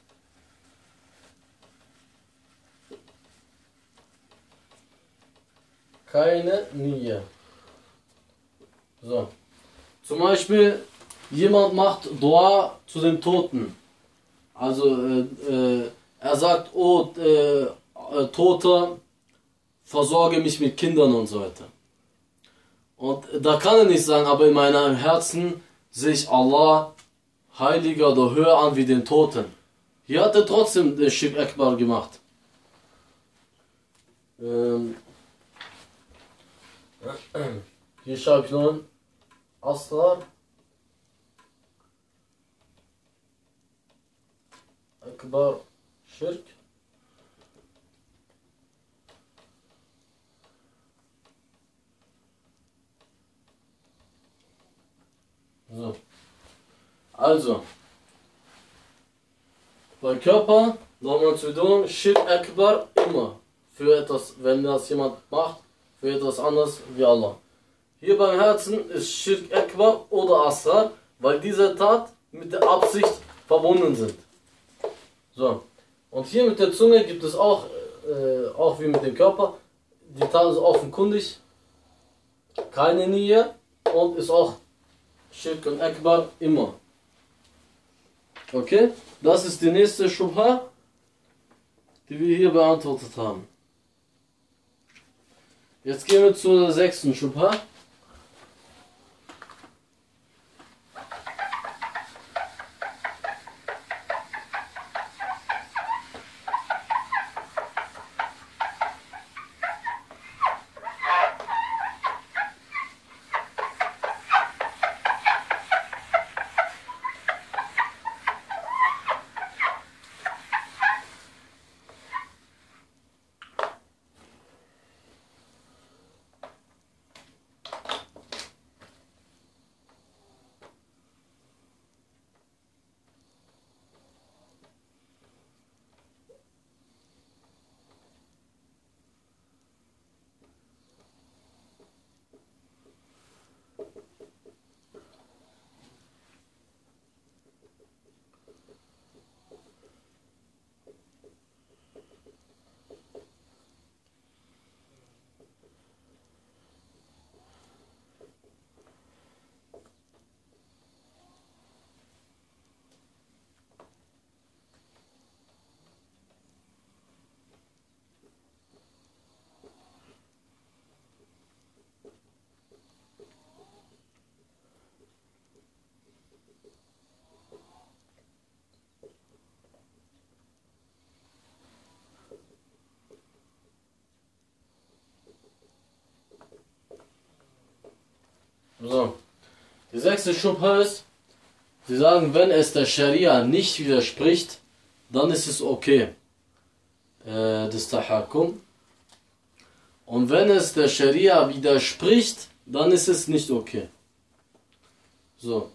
Keine Nia. So. Zum Beispiel, jemand macht Dua zu den Toten. Also, äh, äh, er sagt, oh, äh, äh, Toter, versorge mich mit Kindern und so weiter. Und da kann er nicht sagen, aber in meinem Herzen sehe ich Allah heiliger oder höher an wie den Toten. Hier hat er trotzdem den Schirk Akbar gemacht. Ähm, hier schreibe ich nun Asrar Akbar Schirk. So. Also, bei Körper, nochmal zu tun, Schirk Akbar immer. Für etwas, wenn das jemand macht, für etwas anderes wie Allah. Hier beim Herzen ist Schirk Akbar oder Asrar, weil diese Tat mit der Absicht verbunden sind. So. Und hier mit der Zunge gibt es auch, äh, auch wie mit dem Körper, die Tat ist offenkundig, keine Nia und ist auch Schirk und Akbar immer. Okay? Das ist die nächste Schubha, die wir hier beantwortet haben. Jetzt gehen wir zur sechsten Schubha. So. Die sechste Schubha ist, sie sagen, wenn es der Scharia nicht widerspricht, dann ist es okay, äh, das Tahakkum. Und wenn es der Scharia widerspricht, dann ist es nicht okay. So.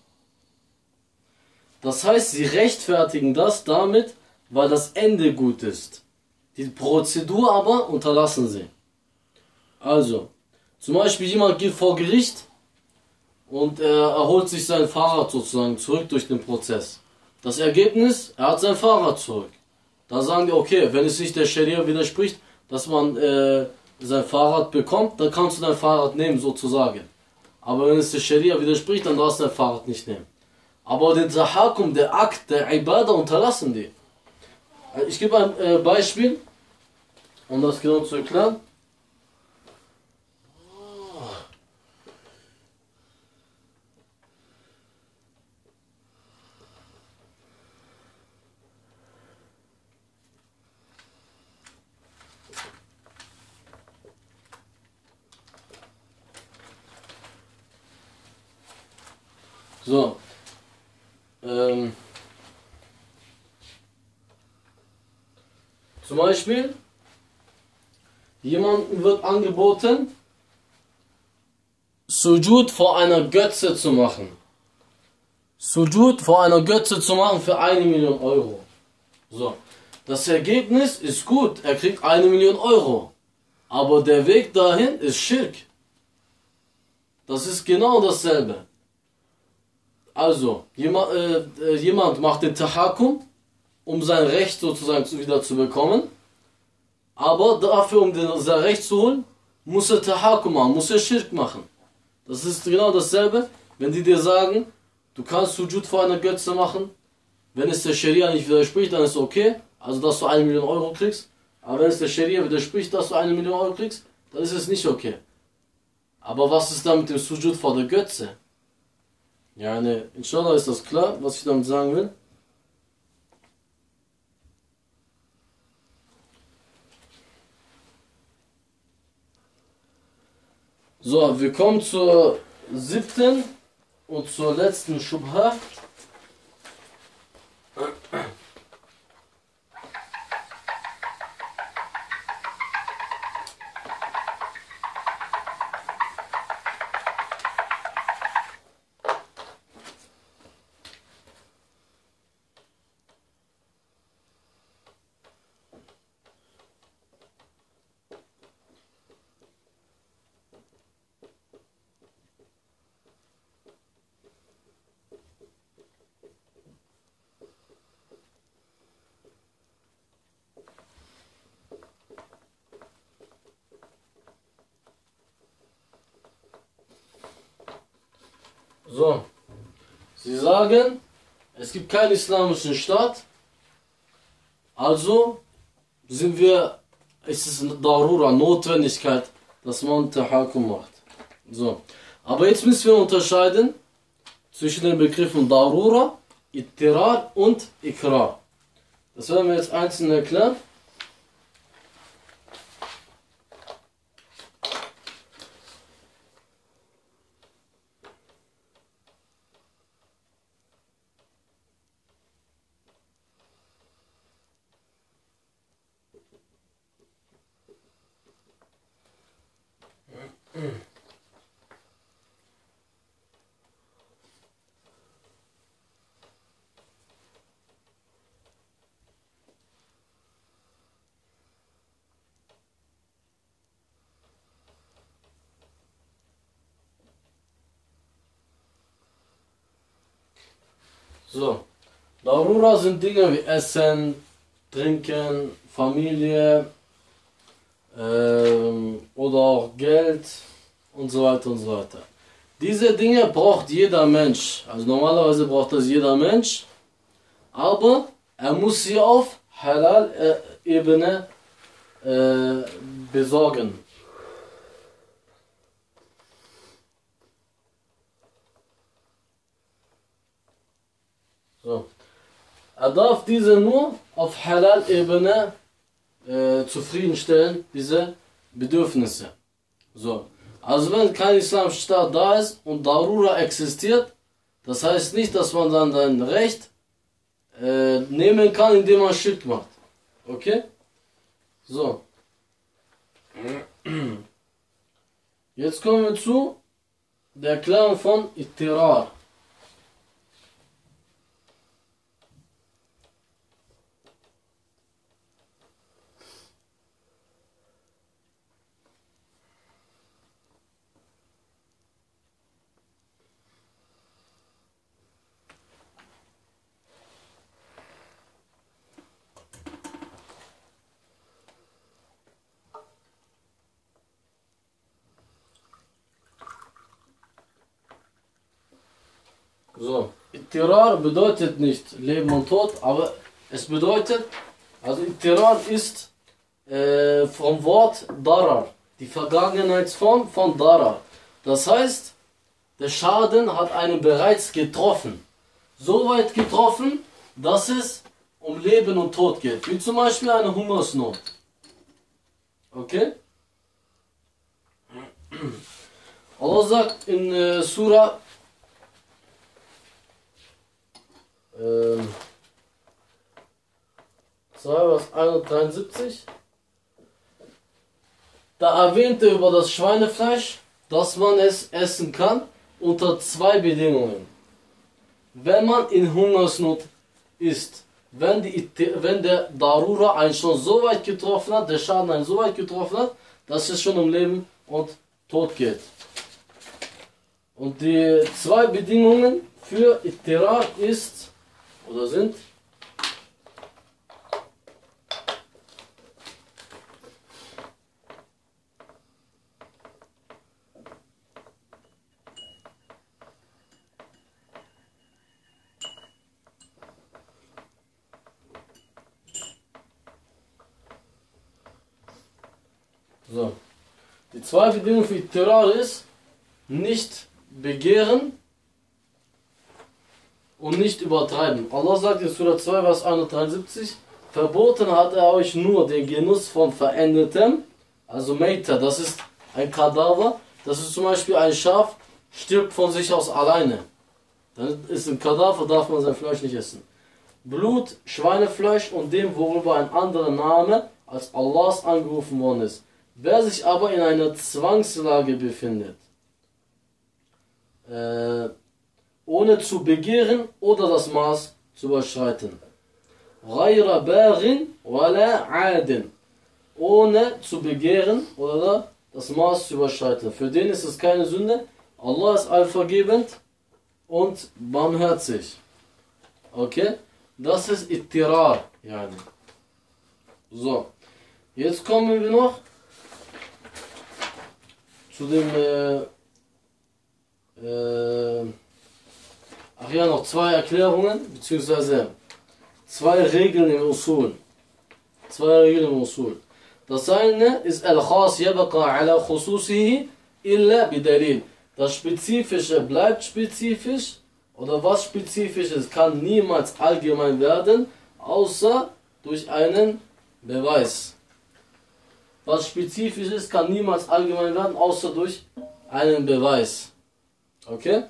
Das heißt, sie rechtfertigen das damit, weil das Ende gut ist. Die Prozedur aber unterlassen sie. Also, Zum Beispiel jemand geht vor Gericht und er erholt sich sein Fahrrad sozusagen zurück durch den Prozess. Das Ergebnis, er hat sein Fahrrad zurück. Da sagen die, okay, wenn es nicht der Scharia widerspricht, dass man äh, sein Fahrrad bekommt, dann kannst du dein Fahrrad nehmen sozusagen. Aber wenn es der Scharia widerspricht, dann darfst du dein Fahrrad nicht nehmen. Aber den Tahakum, der Akt, der Ibadah unterlassen die. Ich gebe ein äh, Beispiel, um das genau zu erklären. So. Ähm, zum Beispiel, jemandem wird angeboten, Sujud vor einer Götze zu machen. Sujud vor einer Götze zu machen für eine Million Euro. So. Das Ergebnis ist gut, er kriegt eine Million Euro. Aber der Weg dahin ist Schirk. Das ist genau dasselbe. Also, jemand, äh, jemand macht den Tahakum, um sein Recht sozusagen wieder zu bekommen. Aber dafür, um den, sein Recht zu holen, muss er Tahakum machen, muss er Schirk machen. Das ist genau dasselbe, wenn die dir sagen, du kannst Sujud vor einer Götze machen, wenn es der Scharia nicht widerspricht, dann ist es okay, also dass du eine Million Euro kriegst. Aber wenn es der Scharia widerspricht, dass du eine Million Euro kriegst, dann ist es nicht okay. Aber was ist dann mit dem Sujud vor der Götze? Ja, ne, inshallah ist das klar, was ich damit sagen will. So, wir kommen zur siebten und zur letzten Schubha. So, sie sagen, es gibt keinen islamischen Staat, also sind wir, es ist eine Darura, Notwendigkeit, dass man Tahakum macht. So, aber jetzt müssen wir unterscheiden zwischen den Begriffen Darura, Ittirar und Ikrar. Das werden wir jetzt einzeln erklären. So, Darura sind Dinge wie Essen, Trinken, Familie ähm, oder auch Geld und so weiter und so weiter. Diese Dinge braucht jeder Mensch, also normalerweise braucht das jeder Mensch, aber er muss sie auf Halal-Ebene äh, besorgen. So. Er darf diese nur auf Halal-Ebene äh, zufriedenstellen, diese Bedürfnisse. So. Also wenn kein islamischer Staat da ist und Darura existiert, das heißt nicht, dass man dann sein Recht äh, nehmen kann, indem man Schirk macht. Okay? So. Jetzt kommen wir zu der Erklärung von Ittirar. So, Ittirar bedeutet nicht Leben und Tod, aber es bedeutet, also Ittirar ist äh, vom Wort Darar, die Vergangenheitsform von Darar. Das heißt, der Schaden hat einen bereits getroffen. So weit getroffen, dass es um Leben und Tod geht. Wie zum Beispiel eine Hungersnot. Okay? Allah sagt in äh, Surah ähm, zwei, Vers hundertdreiundsiebzig, da erwähnt er über das Schweinefleisch, dass man es essen kann unter zwei Bedingungen. Wenn man in Hungersnot ist, wenn, die, wenn der Darura einen schon so weit getroffen hat, der Schaden einen so weit getroffen hat, dass es schon um Leben und Tod geht. Und die zwei Bedingungen für Ittirar ist, oder sind, so. Die zwei Bedingungen für Ittirar ist, nicht begehren und nicht übertreiben. Allah sagt in Surah zwei, Vers hundertdreiundsiebzig, verboten hat er euch nur den Genuss von Verendetem, also Meita, das ist ein Kadaver, das ist zum Beispiel ein Schaf, stirbt von sich aus alleine. Dann ist ein Kadaver, darf man sein Fleisch nicht essen. Blut, Schweinefleisch und dem, worüber ein anderer Name als Allahs angerufen worden ist. Wer sich aber in einer Zwangslage befindet, äh, ohne zu begehren oder das Maß zu überschreiten, غَيْرَ بَاغٍ وَلَا عَادٍ, ohne zu begehren oder das Maß zu überschreiten. Für den ist es keine Sünde. Allah ist allvergebend und barmherzig. Okay? Das ist Ittirar. Yani. So. Jetzt kommen wir noch zu dem äh, äh, ach ja, noch zwei Erklärungen, beziehungsweise zwei Regeln im Usul. Zwei Regeln im Usul. Das eine ist Al-Khas yabqa ala khususihi illa bidalil. Das Spezifische bleibt spezifisch, oder was spezifisch ist, kann niemals allgemein werden, außer durch einen Beweis. Was spezifisch ist, kann niemals allgemein werden, außer durch einen Beweis. Okay?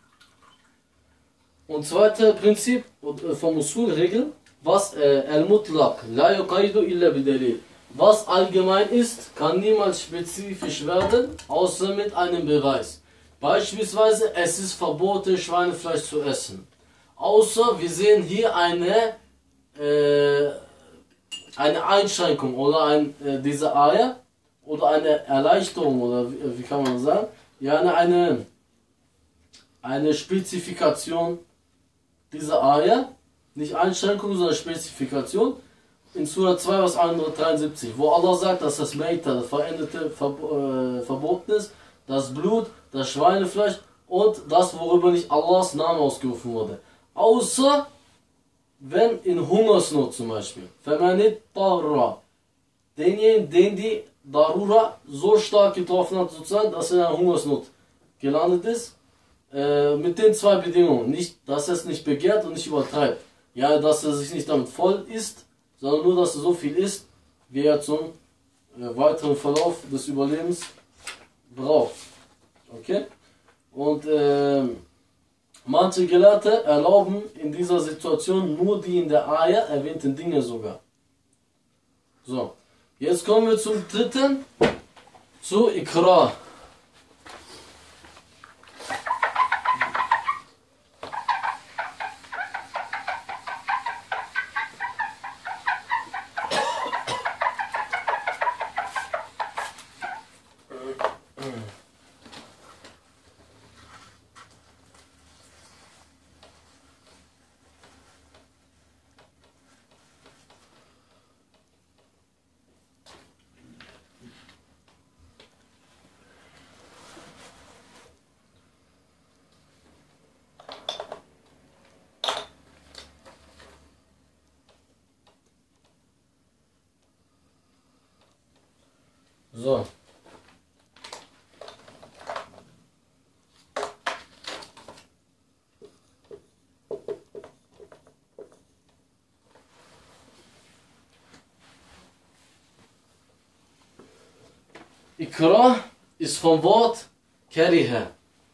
Und zweites Prinzip vom Usul-Regel, was äh, al-Mutlaq, la yuqaydu illa bidalil. Was allgemein ist, kann niemals spezifisch werden, außer mit einem Beweis. Beispielsweise, es ist verboten, Schweinefleisch zu essen. Außer wir sehen hier eine, äh, eine Einschränkung oder ein, äh, diese Eier oder eine Erleichterung, oder wie, wie kann man sagen? Ja, eine, eine, eine Spezifikation dieser Eier, nicht Einschränkung, sondern Spezifikation. In Surah zwei, Vers hundertdreiundsiebzig, wo Allah sagt, dass das Meita, das Verendete, äh, verboten ist, das Blut, das Schweinefleisch und das, worüber nicht Allahs Name ausgerufen wurde. Außer wenn in Hungersnot zum Beispiel. Vermanit Darura. Denjenigen, den die Darura so stark getroffen hat, sozusagen, dass er in einer Hungersnot gelandet ist. Äh, mit den zwei Bedingungen. Nicht, dass er es nicht begehrt und nicht übertreibt. Ja, dass er sich nicht damit voll isst, sondern nur, dass er so viel isst, wie er zum äh, weiteren Verlauf des Überlebens braucht. Okay? Und äh, manche Gelehrte erlauben in dieser Situation nur die in der Ayah erwähnten Dinge sogar. So, jetzt kommen wir zum dritten, zu Ikrar. So. Ikrah ist vom Wort Kariha.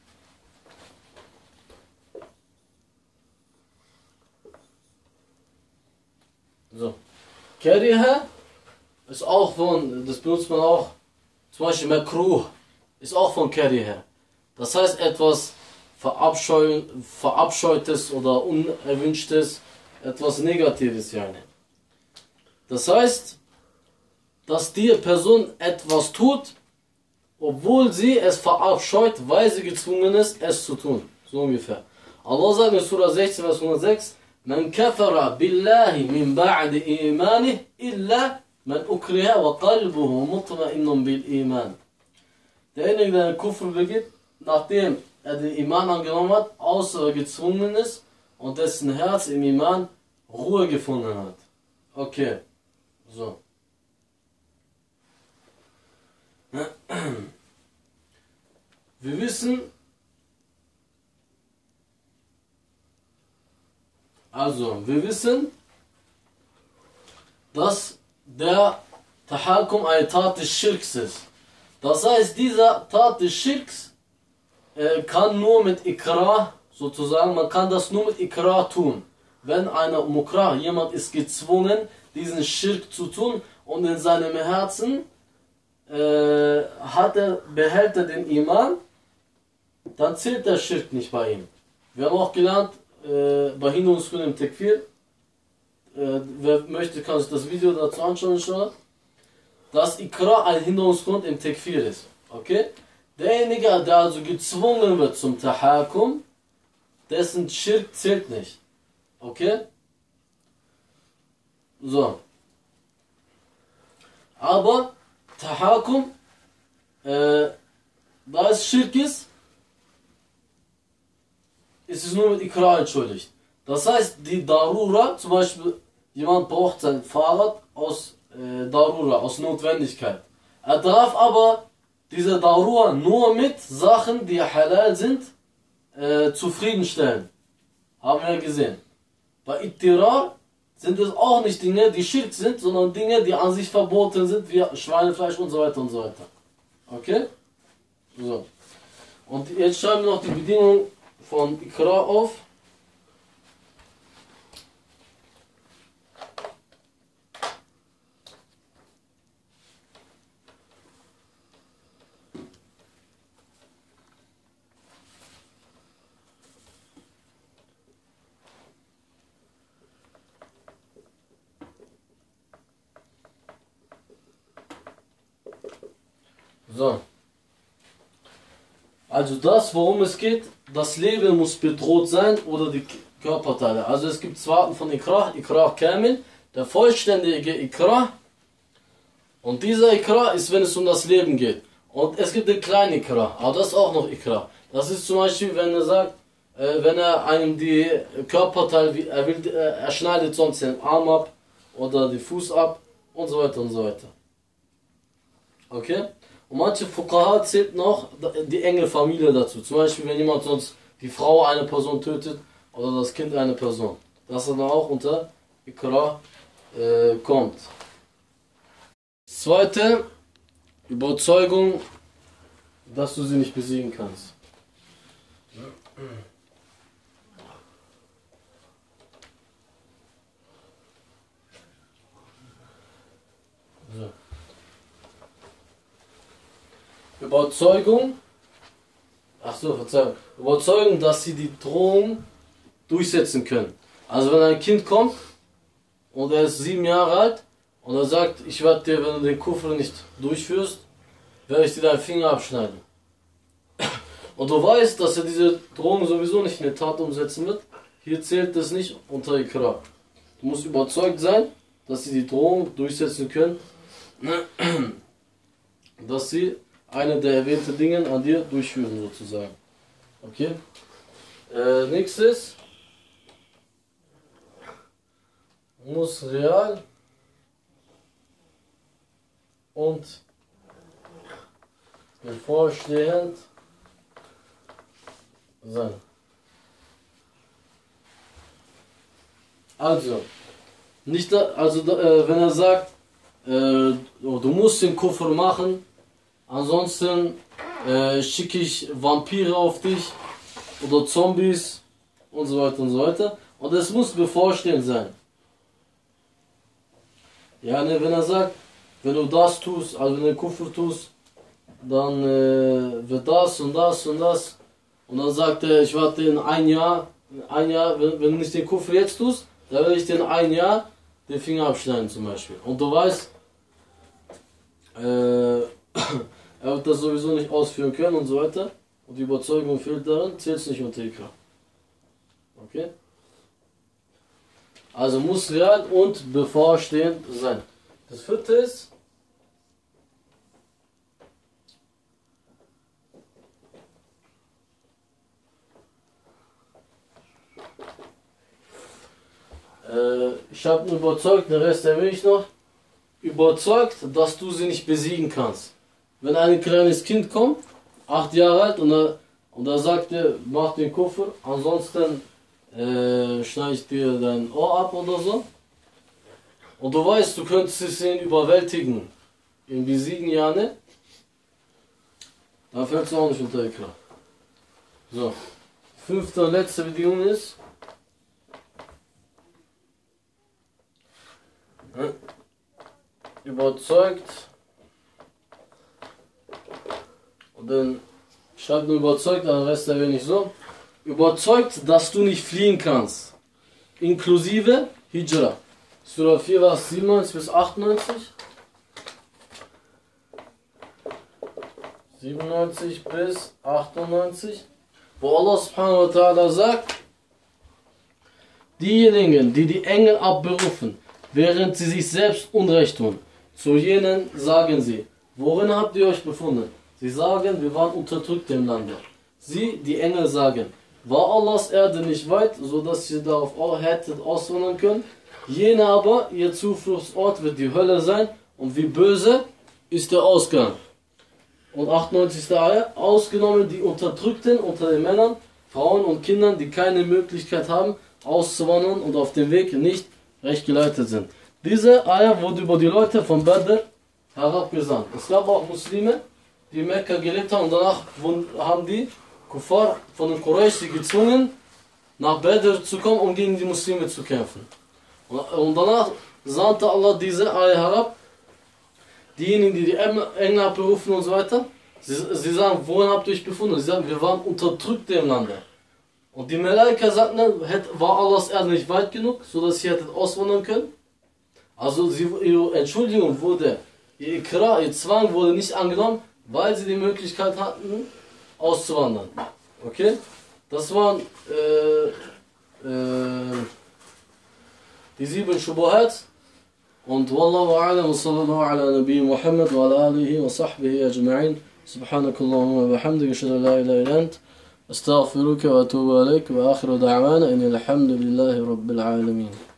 So. Kariha ist auch von, das benutzt man auch, zum Beispiel Makruh ist auch von Kariha. Das heißt etwas Verabscheu, Verabscheutes oder Unerwünschtes, etwas Negatives. Yani. Das heißt, dass die Person etwas tut, obwohl sie es verabscheut, weil sie gezwungen ist, es zu tun. So ungefähr. Allah sagt in Surah sechzehn, Vers hundertsechs, Man kafara billahi min ba'di imanih illa man ukriha wa qalbuhu mutma'innun bil iman. Derjenige, der einen Kufr begeht, nachdem er den Iman angenommen hat, außer er gezwungen ist und dessen Herz im Iman Ruhe gefunden hat. Okay. So. Wir wissen, also, wir wissen, dass der Tahakum eine Tat des Schirks ist. Das heißt, dieser Tat des Schirks äh, kann nur mit Ikrah, sozusagen, man kann das nur mit Ikrah tun. Wenn einer Mukrah, jemand ist gezwungen, diesen Schirk zu tun und in seinem Herzen äh, hat er, behält er den Iman, dann zählt der Schirk nicht bei ihm. Wir haben auch gelernt, äh, bei Hinderungsgründen im Tekfir, äh, wer möchte, kann sich das Video dazu anschauen, inshallah, dass Ikrah ein Hinderungsgrund im Tekfir ist. Okay? Derjenige, der also gezwungen wird zum Tahakum, dessen Schirk zählt nicht. Okay? So. Aber Tahakum, äh, da es Schirk ist, ist es nur mit Ikrah entschuldigt. Das heißt, die Darura, zum Beispiel, jemand braucht sein Fahrrad aus äh, Darura, aus Notwendigkeit. Er darf aber diese Darura nur mit Sachen, die halal sind, äh, zufriedenstellen. Haben wir gesehen. Bei Ittirar sind es auch nicht Dinge, die Schirk sind, sondern Dinge, die an sich verboten sind, wie Schweinefleisch und so weiter und so weiter. Okay? So. Und jetzt schreiben wir noch die Bedingungen von Ikrah auf. So. Also das, worum es geht, das Leben muss bedroht sein oder die Körperteile. Also es gibt zwei Arten von Ikrah, Ikrah Kamil, der vollständige Ikrah. Und dieser Ikrah ist, wenn es um das Leben geht. Und es gibt den kleinen Ikrah, aber das ist auch noch Ikrah. Das ist zum Beispiel, wenn er sagt, äh, wenn er einem die Körperteile, er, will, äh, er schneidet sonst den Arm ab oder den Fuß ab und so weiter und so weiter. Okay? Und manche Fuqaha zählt noch die enge Familie dazu. Zum Beispiel, wenn jemand sonst die Frau eine Person tötet oder das Kind eine Person. Das dann auch unter Ikrah äh, kommt. Zweite, Überzeugung, dass du sie nicht besiegen kannst. So. Überzeugung, ach so, Verzeihung, Überzeugung, dass sie die Drohung durchsetzen können. Also wenn ein Kind kommt und er ist sieben Jahre alt und er sagt, ich werde dir, wenn du den Kufr nicht durchführst, werde ich dir deinen Finger abschneiden. Und du weißt, dass er diese Drohung sowieso nicht in die Tat umsetzen wird, hier zählt das nicht unter Ikrah. Du musst überzeugt sein, dass sie die Drohung durchsetzen können, dass sie eine der erwähnten Dinge an dir durchführen, sozusagen. Okay? Äh, nächstes. Muss real und bevorstehend sein. Also, nicht da, also äh, wenn er sagt, äh, du musst den Kufr machen, ansonsten äh, schicke ich Vampire auf dich oder Zombies und so weiter und so weiter. Und es muss bevorstehend sein. Ja, ne, wenn er sagt, wenn du das tust, also wenn du den Kufr tust, dann äh, wird das und das und das. Und dann sagt er, ich warte in ein Jahr, ein Jahr, wenn, wenn du nicht den Kufr jetzt tust, dann werde ich dir in ein Jahr den Finger abschneiden zum Beispiel. Und du weißt, äh, er wird das sowieso nicht ausführen können und so weiter. Und die Überzeugung fehlt darin, zählt es nicht unter Ikra. Okay? Also muss real und bevorstehend sein. Das vierte ist, äh, ich habe überzeugt, den Rest erwähne ich noch, überzeugt, dass du sie nicht besiegen kannst. Wenn ein kleines Kind kommt, acht Jahre alt, und er, und er sagt dir, mach den Kufr, ansonsten äh, schneide ich dir dein Ohr ab oder so. Und du weißt, du könntest ihn überwältigen, ihn besiegen, ja, ne? Da fällt es auch nicht unter Ikra. So, fünfte und letzte Bedingung ist, überzeugt, und dann schreibt nur überzeugt, aber den Rest erwähne ich so, überzeugt, dass du nicht fliehen kannst, inklusive Hijra. Surah vier, Vers siebenundneunzig bis achtundneunzig. siebenundneunzig bis achtundneunzig, wo Allah subhanahu wa ta'ala sagt, diejenigen, die die Engel abberufen, während sie sich selbst Unrecht tun, zu jenen sagen sie, worin habt ihr euch befunden? Sie sagen, wir waren unterdrückt im Lande. Sie, die Engel, sagen, war Allahs Erde nicht weit, so dass ihr darauf hättet auswandern können? Jene aber, ihr Zufluchtsort wird die Hölle sein, und wie böse ist der Ausgang. Und achtundneunzigste Ayah, ausgenommen die Unterdrückten unter den Männern, Frauen und Kindern, die keine Möglichkeit haben, auszuwandern und auf dem Weg nicht recht geleitet sind. Diese Ayah wurde über die Leute von Badr herabgesandt. Es gab auch Muslime, die in Mekka gelebt haben, und danach haben die Kuffar von den Quraysh sie gezwungen, nach Badr zu kommen, um gegen die Muslime zu kämpfen. Und danach sandte Allah diese Ayah herab, diejenigen, die die Engel berufen und so weiter, sie, sie sagen, wohin habt ihr euch befunden? Sie sagen, wir waren unterdrückt im Lande. Und die Malaika sagten dann, war Allahs Erde nicht weit genug, sodass ihr hättet auswandern können? Also sie, ihre Entschuldigung wurde, ihr Ikra, ihr Zwang wurde nicht angenommen, weil sie die Möglichkeit hatten, auszuwandern. Okay? Das waren äh, äh, die sieben Shubuhat. Und Wallahu a'lam wa sallallahu ala nabi Muhammad wa ala alihi wa sahbihi ajma'in. Subhanakallahumma wa bihamdika, ashhadu an la ilaha illa ant, astaghfiruka wa atubu ilaik, wa akhiru da'wana innal hamdulillahi rabbil alamin.